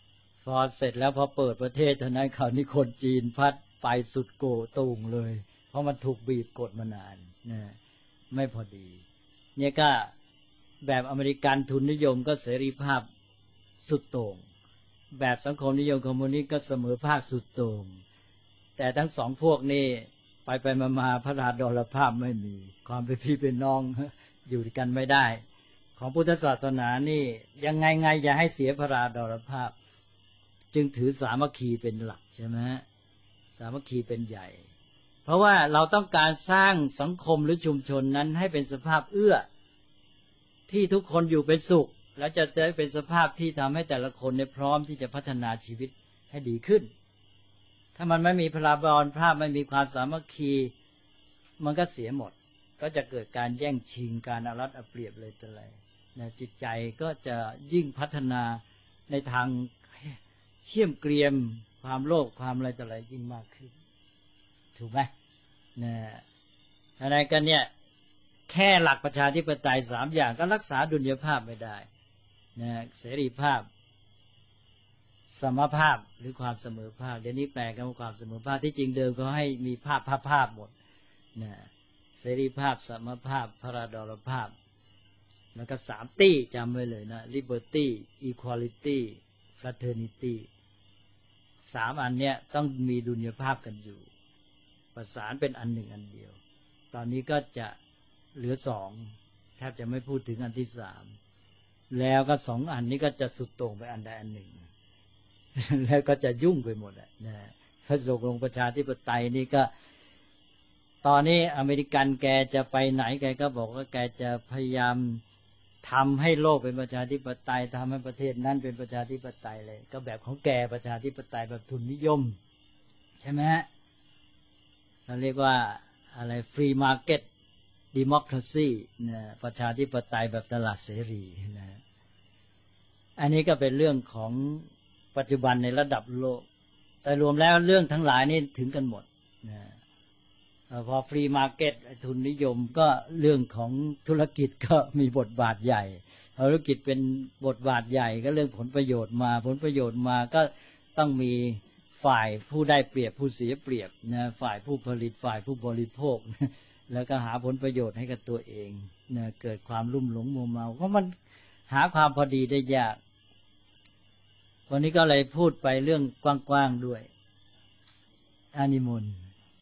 พอเสร็จแล้วพอเปิดประเทศเท่านั้นคราวนี้คนจีนพัดไปสุดโกตูงเลยเพราะมันถูกบีบกดมานานนะไม่พอดีเนี่ยก็แบบอเมริกันทุนนิยมก็เสรีภาพสุดโต่งแบบสังคมนิยมคอมมิวนิสต์ก็เสมอภาคสุดโต่งแต่ทั้งสองพวกนี้ไปมาพระราดรภาพไม่มีความเป็นพี่เป็นน้องอยู่ด้วยกันไม่ได้ของพุทธศาสนานี่ยังไงอย่าให้เสียพระราดรภาพจึงถือสามัคคีเป็นหลักใช่ไหมสามัคคีเป็นใหญ่เพราะว่าเราต้องการสร้างสังคมหรือชุมชนนั้นให้เป็นสภาพเอื้อที่ทุกคนอยู่เป็นสุขและจะได้เป็นสภาพที่ทำให้แต่ละคนในพร้อมที่จะพัฒนาชีวิตให้ดีขึ้นถ้ามันไม่มีพราดรภาพไม่มีความสามัคคีมันก็เสียหมดก็จะเกิดการแย่งชิงการเอารัดเอาเปรียบเลยแต่ไรนะจิตใจก็จะยิ่งพัฒนาในทางเหี้ยมเกรียมความโลภความอะไรต่ออะไรยิ่งมากขึ้นถูกไหมนะอะไรกันเนี่ยแค่หลักประชาธิปไตย3อย่างก็รักษาดุลยภาพไม่ได้นะเสรีภาพสมภาพหรือความเสมอภาคเดี๋ยวนี้แปลกันว่าความเสมอภาคที่จริงเดิมเขาให้มีภาพหมดนะเสรีภาพสมภาพพระราดรภาพแล้วก็3ตี้จำไว้เลยนะ liberty equality fraternity 3อันเนี้ยต้องมีดุลยภาพกันอยู่ประสานเป็นอันหนึ่งอันเดียวตอนนี้ก็จะเหลือ2แทบจะไม่พูดถึงอันที่3แล้วก็2อันนี้ก็จะสุดโต่งไปอันใดอันหนึ่งแล้วก็จะยุ่งไปหมดนะถ้าลงประชาธิปไตยนี่ก็ตอนนี้อเมริกันแกจะไปไหนแกก็บอกว่าแกจะพยายามทำให้โลกเป็นประชาธิปไตยทำให้ประเทศนั้นเป็นประชาธิปไตยเลยก็แบบของแกประชาธิปไตยแบบทุนนิยมใช่ไหมฮะเราเรียกว่าอะไร free market democracy นะประชาธิปไตยแบบตลาดเสรีนะอันนี้ก็เป็นเรื่องของปัจจุบันในระดับโลกแต่รวมแล้วเรื่องทั้งหลายนี่ถึงกันหมดนะพอฟรีมาร์เก็ตทุนนิยมก็เรื่องของธุรกิจก็มีบทบาทใหญ่ธุรกิจเป็นบทบาทใหญ่ก็เรื่องผลประโยชน์มาก็ต้องมีฝ่ายผู้ได้เปรียบผู้เสียเปรียบนะฝ่ายผู้ผลิตฝ่ายผู้บริโภคแล้วก็หาผลประโยชน์ให้กับตัวเองนะเกิดความลุ่มหลงมัวเมาเพราะมันหาความพอดีได้ยากวันนี้ก็เลยพูดไปเรื่องกว้างๆด้วยอานิมนต์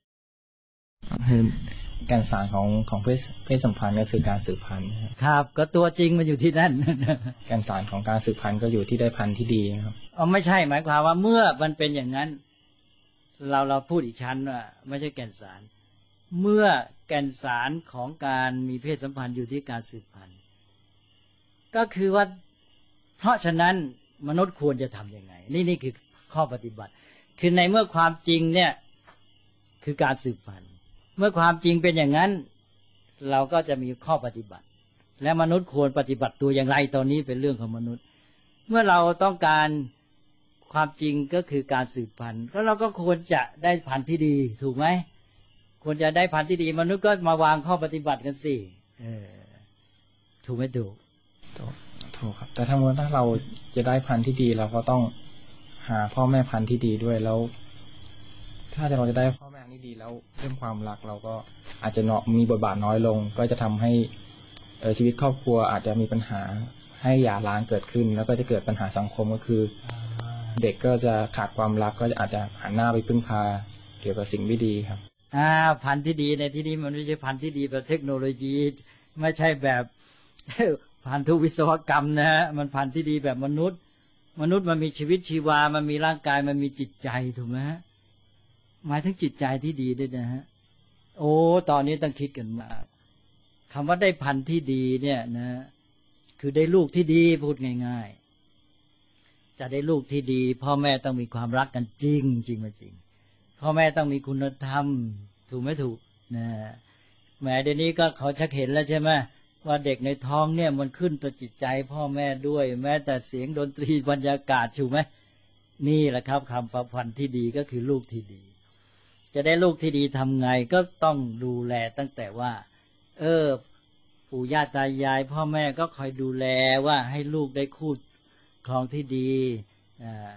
แก่นสารของเพศสัมพันธ์ก็คือการสืบพันธุ์ครับก็ตัวจริงมันอยู่ที่นั่นแก่นสารของการสืบพันธุ์ก็อยู่ที่ได้พันธุ์ที่ดีครับไม่ใช่หมายความว่าเมื่อมันเป็นอย่างนั้นเราพูดอีกชั้นว่าไม่ใช่แก่นสารเมื่อแก่นสารของการมีเพศสัมพันธ์อยู่ที่การสืบพันธุ์ก็คือว่าเพราะฉะนั้นมนุษย์ควรจะทำยังไงนี่คือข้อปฏิบัติคือในเมื่อความจริงเนี่ยคือการสืบพันธุ์เมื่อความจริงเป็นอย่างนั้นเราก็จะมีข้อปฏิบัติและมนุษย์ควรปฏิบัติตัวอย่างไรตอนนี้เป็นเรื่องของมนุษย์เมื่อเราต้องการความจริงก็คือการสืบพันธุ์ก็เราก็ควรจะได้พันธุ์ที่ดีถูกไหมควรจะได้พันธุ์ที่ดีมนุษย์ก็มาวางข้อปฏิบัติกันสิถูกไหมถูกครับแต่ถ้าเราจะได้พันธุ์ที่ดีเราก็ต้องหาพ่อแม่พันธุ์ที่ดีด้วยแล้วถ้าเราจะได้พ่อแม่ที่ดีแล้วเรื่องความรักเราก็อาจจะมีบทบาทน้อยลงก็จะทำให้ชีวิตครอบครัวอาจจะมีปัญหาให้หย่าร้างเกิดขึ้นแล้วก็จะเกิดปัญหาสังคมก็คือเด็กก็จะขาดความรักก็อาจจะหันหน้าไปพึ่งพาเกี่ยวกับสิ่งไม่ดีครับพันธุ์ที่ดีในที่นี้มันไม่ใช่พันธุ์ที่ดีแบบเทคโนโลยีไม่ใช่แบบพันธุวิศวกรรมนะฮะมันพันธุ์ที่ดีแบบมนุษย์มันมีชีวิตชีวามันมีร่างกายมันมีจิตใจถูกไหมฮะหมายถึงจิตใจที่ดีด้วยนะฮะโอ้ตอนนี้ต้องคิดกันมากคำว่าได้พันธุ์ที่ดีเนี่ยนะคือได้ลูกที่ดีพูดง่ายๆจะได้ลูกที่ดีพ่อแม่ต้องมีความรักกันจริงไหมจริงพ่อแม่ต้องมีคุณธรรมถูกไหมถูกนะแหมเดี๋ยวนี้ก็เขาชักเห็นแล้วใช่ไหมว่าเด็กในท้องเนี่ยมันขึ้นต่อจิตใจพ่อแม่ด้วยแม้แต่เสียงดนตรีบรรยากาศถูกไหมนี่แหละครับคำประพันธ์ที่ดีก็คือลูกที่ดีจะได้ลูกที่ดีทำไงก็ต้องดูแลตั้งแต่ว่าปู่ย่าตายายพ่อแม่ก็คอยดูแลว่าให้ลูกได้คู่ครองที่ดี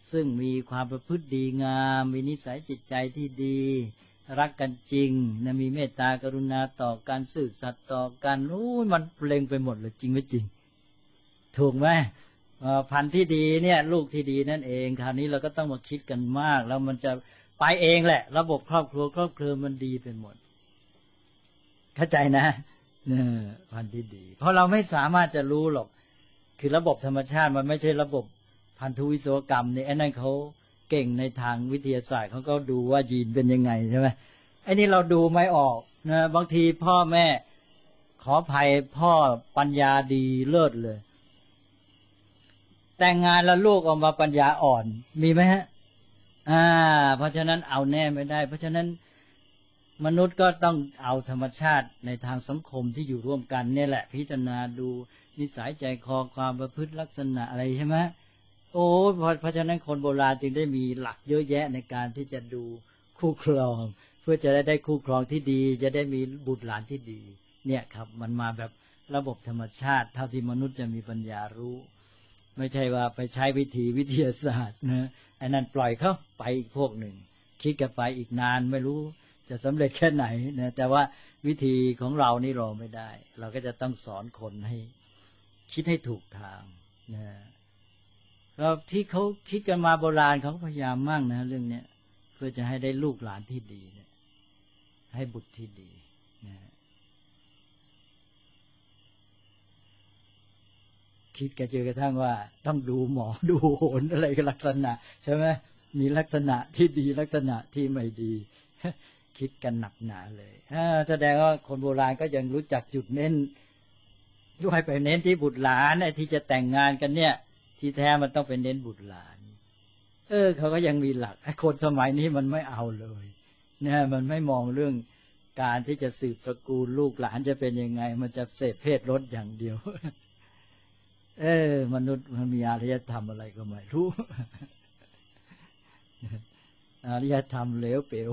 ซึ่งมีความประพฤติดีงามมีนิสัยจิตใจที่ดีรักกันจริงนะมีเมตตากรุณาต่อกันซื่อสัตย์ต่อกันมันเล็งไปหมดเลยจริงไม่จริงถูกไหมพันธุ์ที่ดีเนี่ยลูกที่ดีนั่นเองคราวนี้เราก็ต้องมาคิดกันมากแล้วมันจะไปเองแหละระบบครอบครัวมันดีไปหมดเข้าใจนะพันธุ์ที่ดีเพราะเราไม่สามารถจะรู้หรอกคือระบบธรรมชาติมันไม่ใช่ระบบพันธุวิศวกรรมเนี่ยไอ้นั่นเขาเก่งในทางวิทยาศาสตร์เขาก็ดูว่ายีนเป็นยังไงใช่ไหมไอ้นี่เราดูไม่ออกนะบางทีพ่อแม่ขออภัยพ่อปัญญาดีเลิศเลยแต่งงานแล้วลูกออกมาปัญญาอ่อนมีไหมฮะเพราะฉะนั้นเอาแน่ไม่ได้เพราะฉะนั้นมนุษย์ก็ต้องเอาธรรมชาติในทางสังคมที่อยู่ร่วมกันเนี่ยแหละพิจารณาดูนิสัยใจคอความประพฤติลักษณะอะไรใช่ไหมเพราะฉะนั้นคนโบราณจึงได้มีหลักเยอะแยะในการที่จะดูคู่ครองเพื่อจะได้คู่ครองที่ดีจะได้มีบุตรหลานที่ดีเนี่ยครับมันมาแบบระบบธรรมชาติเท่าที่มนุษย์จะมีปัญญารู้ไม่ใช่ว่าไปใช้วิทยาศาสตร์นะไอ้นั่นปล่อยเขาไปอีกพวกหนึ่งคิดกันไปอีกนานไม่รู้จะสำเร็จแค่ไหนนะแต่ว่าวิธีของเรานี่รอไม่ได้เราก็จะต้องสอนคนให้คิดให้ถูกทางนะเราที่เขาคิดกันมาโบราณเขาพยายามมั่งนะเรื่องนี้เพื่อจะให้ได้ลูกหลานที่ดีเนี่ยให้บุตรที่ดีนะคิดกันจนกระทั่งว่าต้องดูหมอดูโหรอะไรกันลักษณะใช่ไหมมีลักษณะที่ดีลักษณะที่ไม่ดีคิดกันหนักหนาเลยแสดงว่าคนโบราณก็ยังรู้จักจุดเน้นด้วยไปเน้นที่บุตรหลานไอ้ที่จะแต่งงานกันเนี่ยที่แท้มันต้องเป็นเน้นบุตรหลานเขาก็ยังมีหลักไอ้คนสมัยนี้มันไม่เอาเลยเนี่ยมันไม่มองเรื่องการที่จะสืบตระกูลลูกหลานจะเป็นยังไงมันจะเสพเพศรสอย่างเดียวมนุษย์มันมีอารยธรรมอะไรก็ไม่รู้อารยธรรมเหลวเป๋ว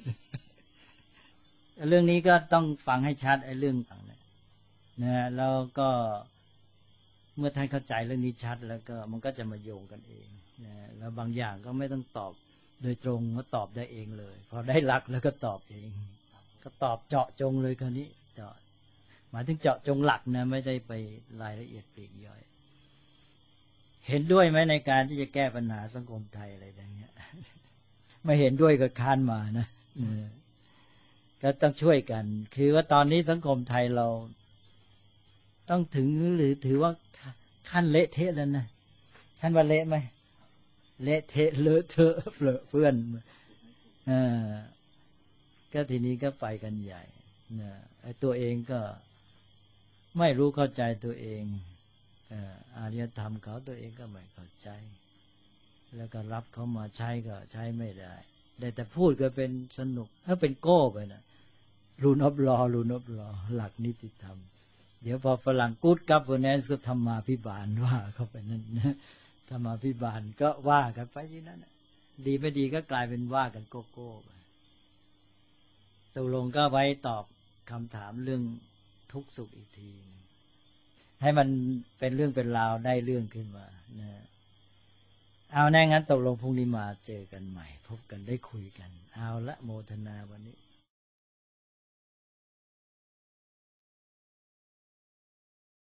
เรื่องนี้ก็ต้องฟังให้ชัดไอ้เรื่องต่างเนี่ยนะแล้วก็เมื่อท่านเข้าใจเรื่องนี้ชัดแล้วก็มันก็จะมาโยงกันเองนะแล้วบางอย่างก็ไม่ต้องตอบโดยตรงก็ตอบได้เองเลยพอได้หลักแล้วก็ตอบเองก็ตอบเจาะจงเลยคราวนี้เจาะหมายถึงเจาะจงหลักนะไม่ได้ไปรายละเอียดปลีกย่อยเห็นด้วยไหมในการที่จะแก้ปัญหาสังคมไทยอะไรอย่างเงี้ยไม่เห็นด้วยก็ค้านมานะก็ต้องช่วยกันคือว่าตอนนี้สังคมไทยเราต้องถึงหรือถือว่าขั้นเละเทะแล้วนะท่านว่าเละไหมเละเทะเลอะเทอะเปรอะเปื้อนก็ทีนี้ก็ไปกันใหญ่ไอ้ตัวเองก็ไม่รู้เข้าใจตัวเองอารยธรรมเขาตัวเองก็ไม่เข้าใจแล้วก็รับเขามาใช้ก็ใช้ไม่ได้แต่พูดก็เป็นสนุกถ้าเป็นโก้ไปนะรูนอบลอหลักนิติธรรมเดี๋ยวพอฝรั่งกู๊ดกับเวอร์แนนส์ก็ธรรมาภิบาลว่าเข้าไปนั่นธรรมาภิบาลก็ว่ากันไปที่นั้นดีไม่ดีก็กลายเป็นว่ากันโกโก้ไปตกลงก็ไว้ตอบคำถามเรื่องทุกข์สุขอีกทีให้มันเป็นเรื่องเป็นราวได้เรื่องขึ้นมานะเอาแน่งั้นตกลงพรุ่งนี้มาเจอกันใหม่พบกันได้คุยกันเอาละโมทนาวันนี้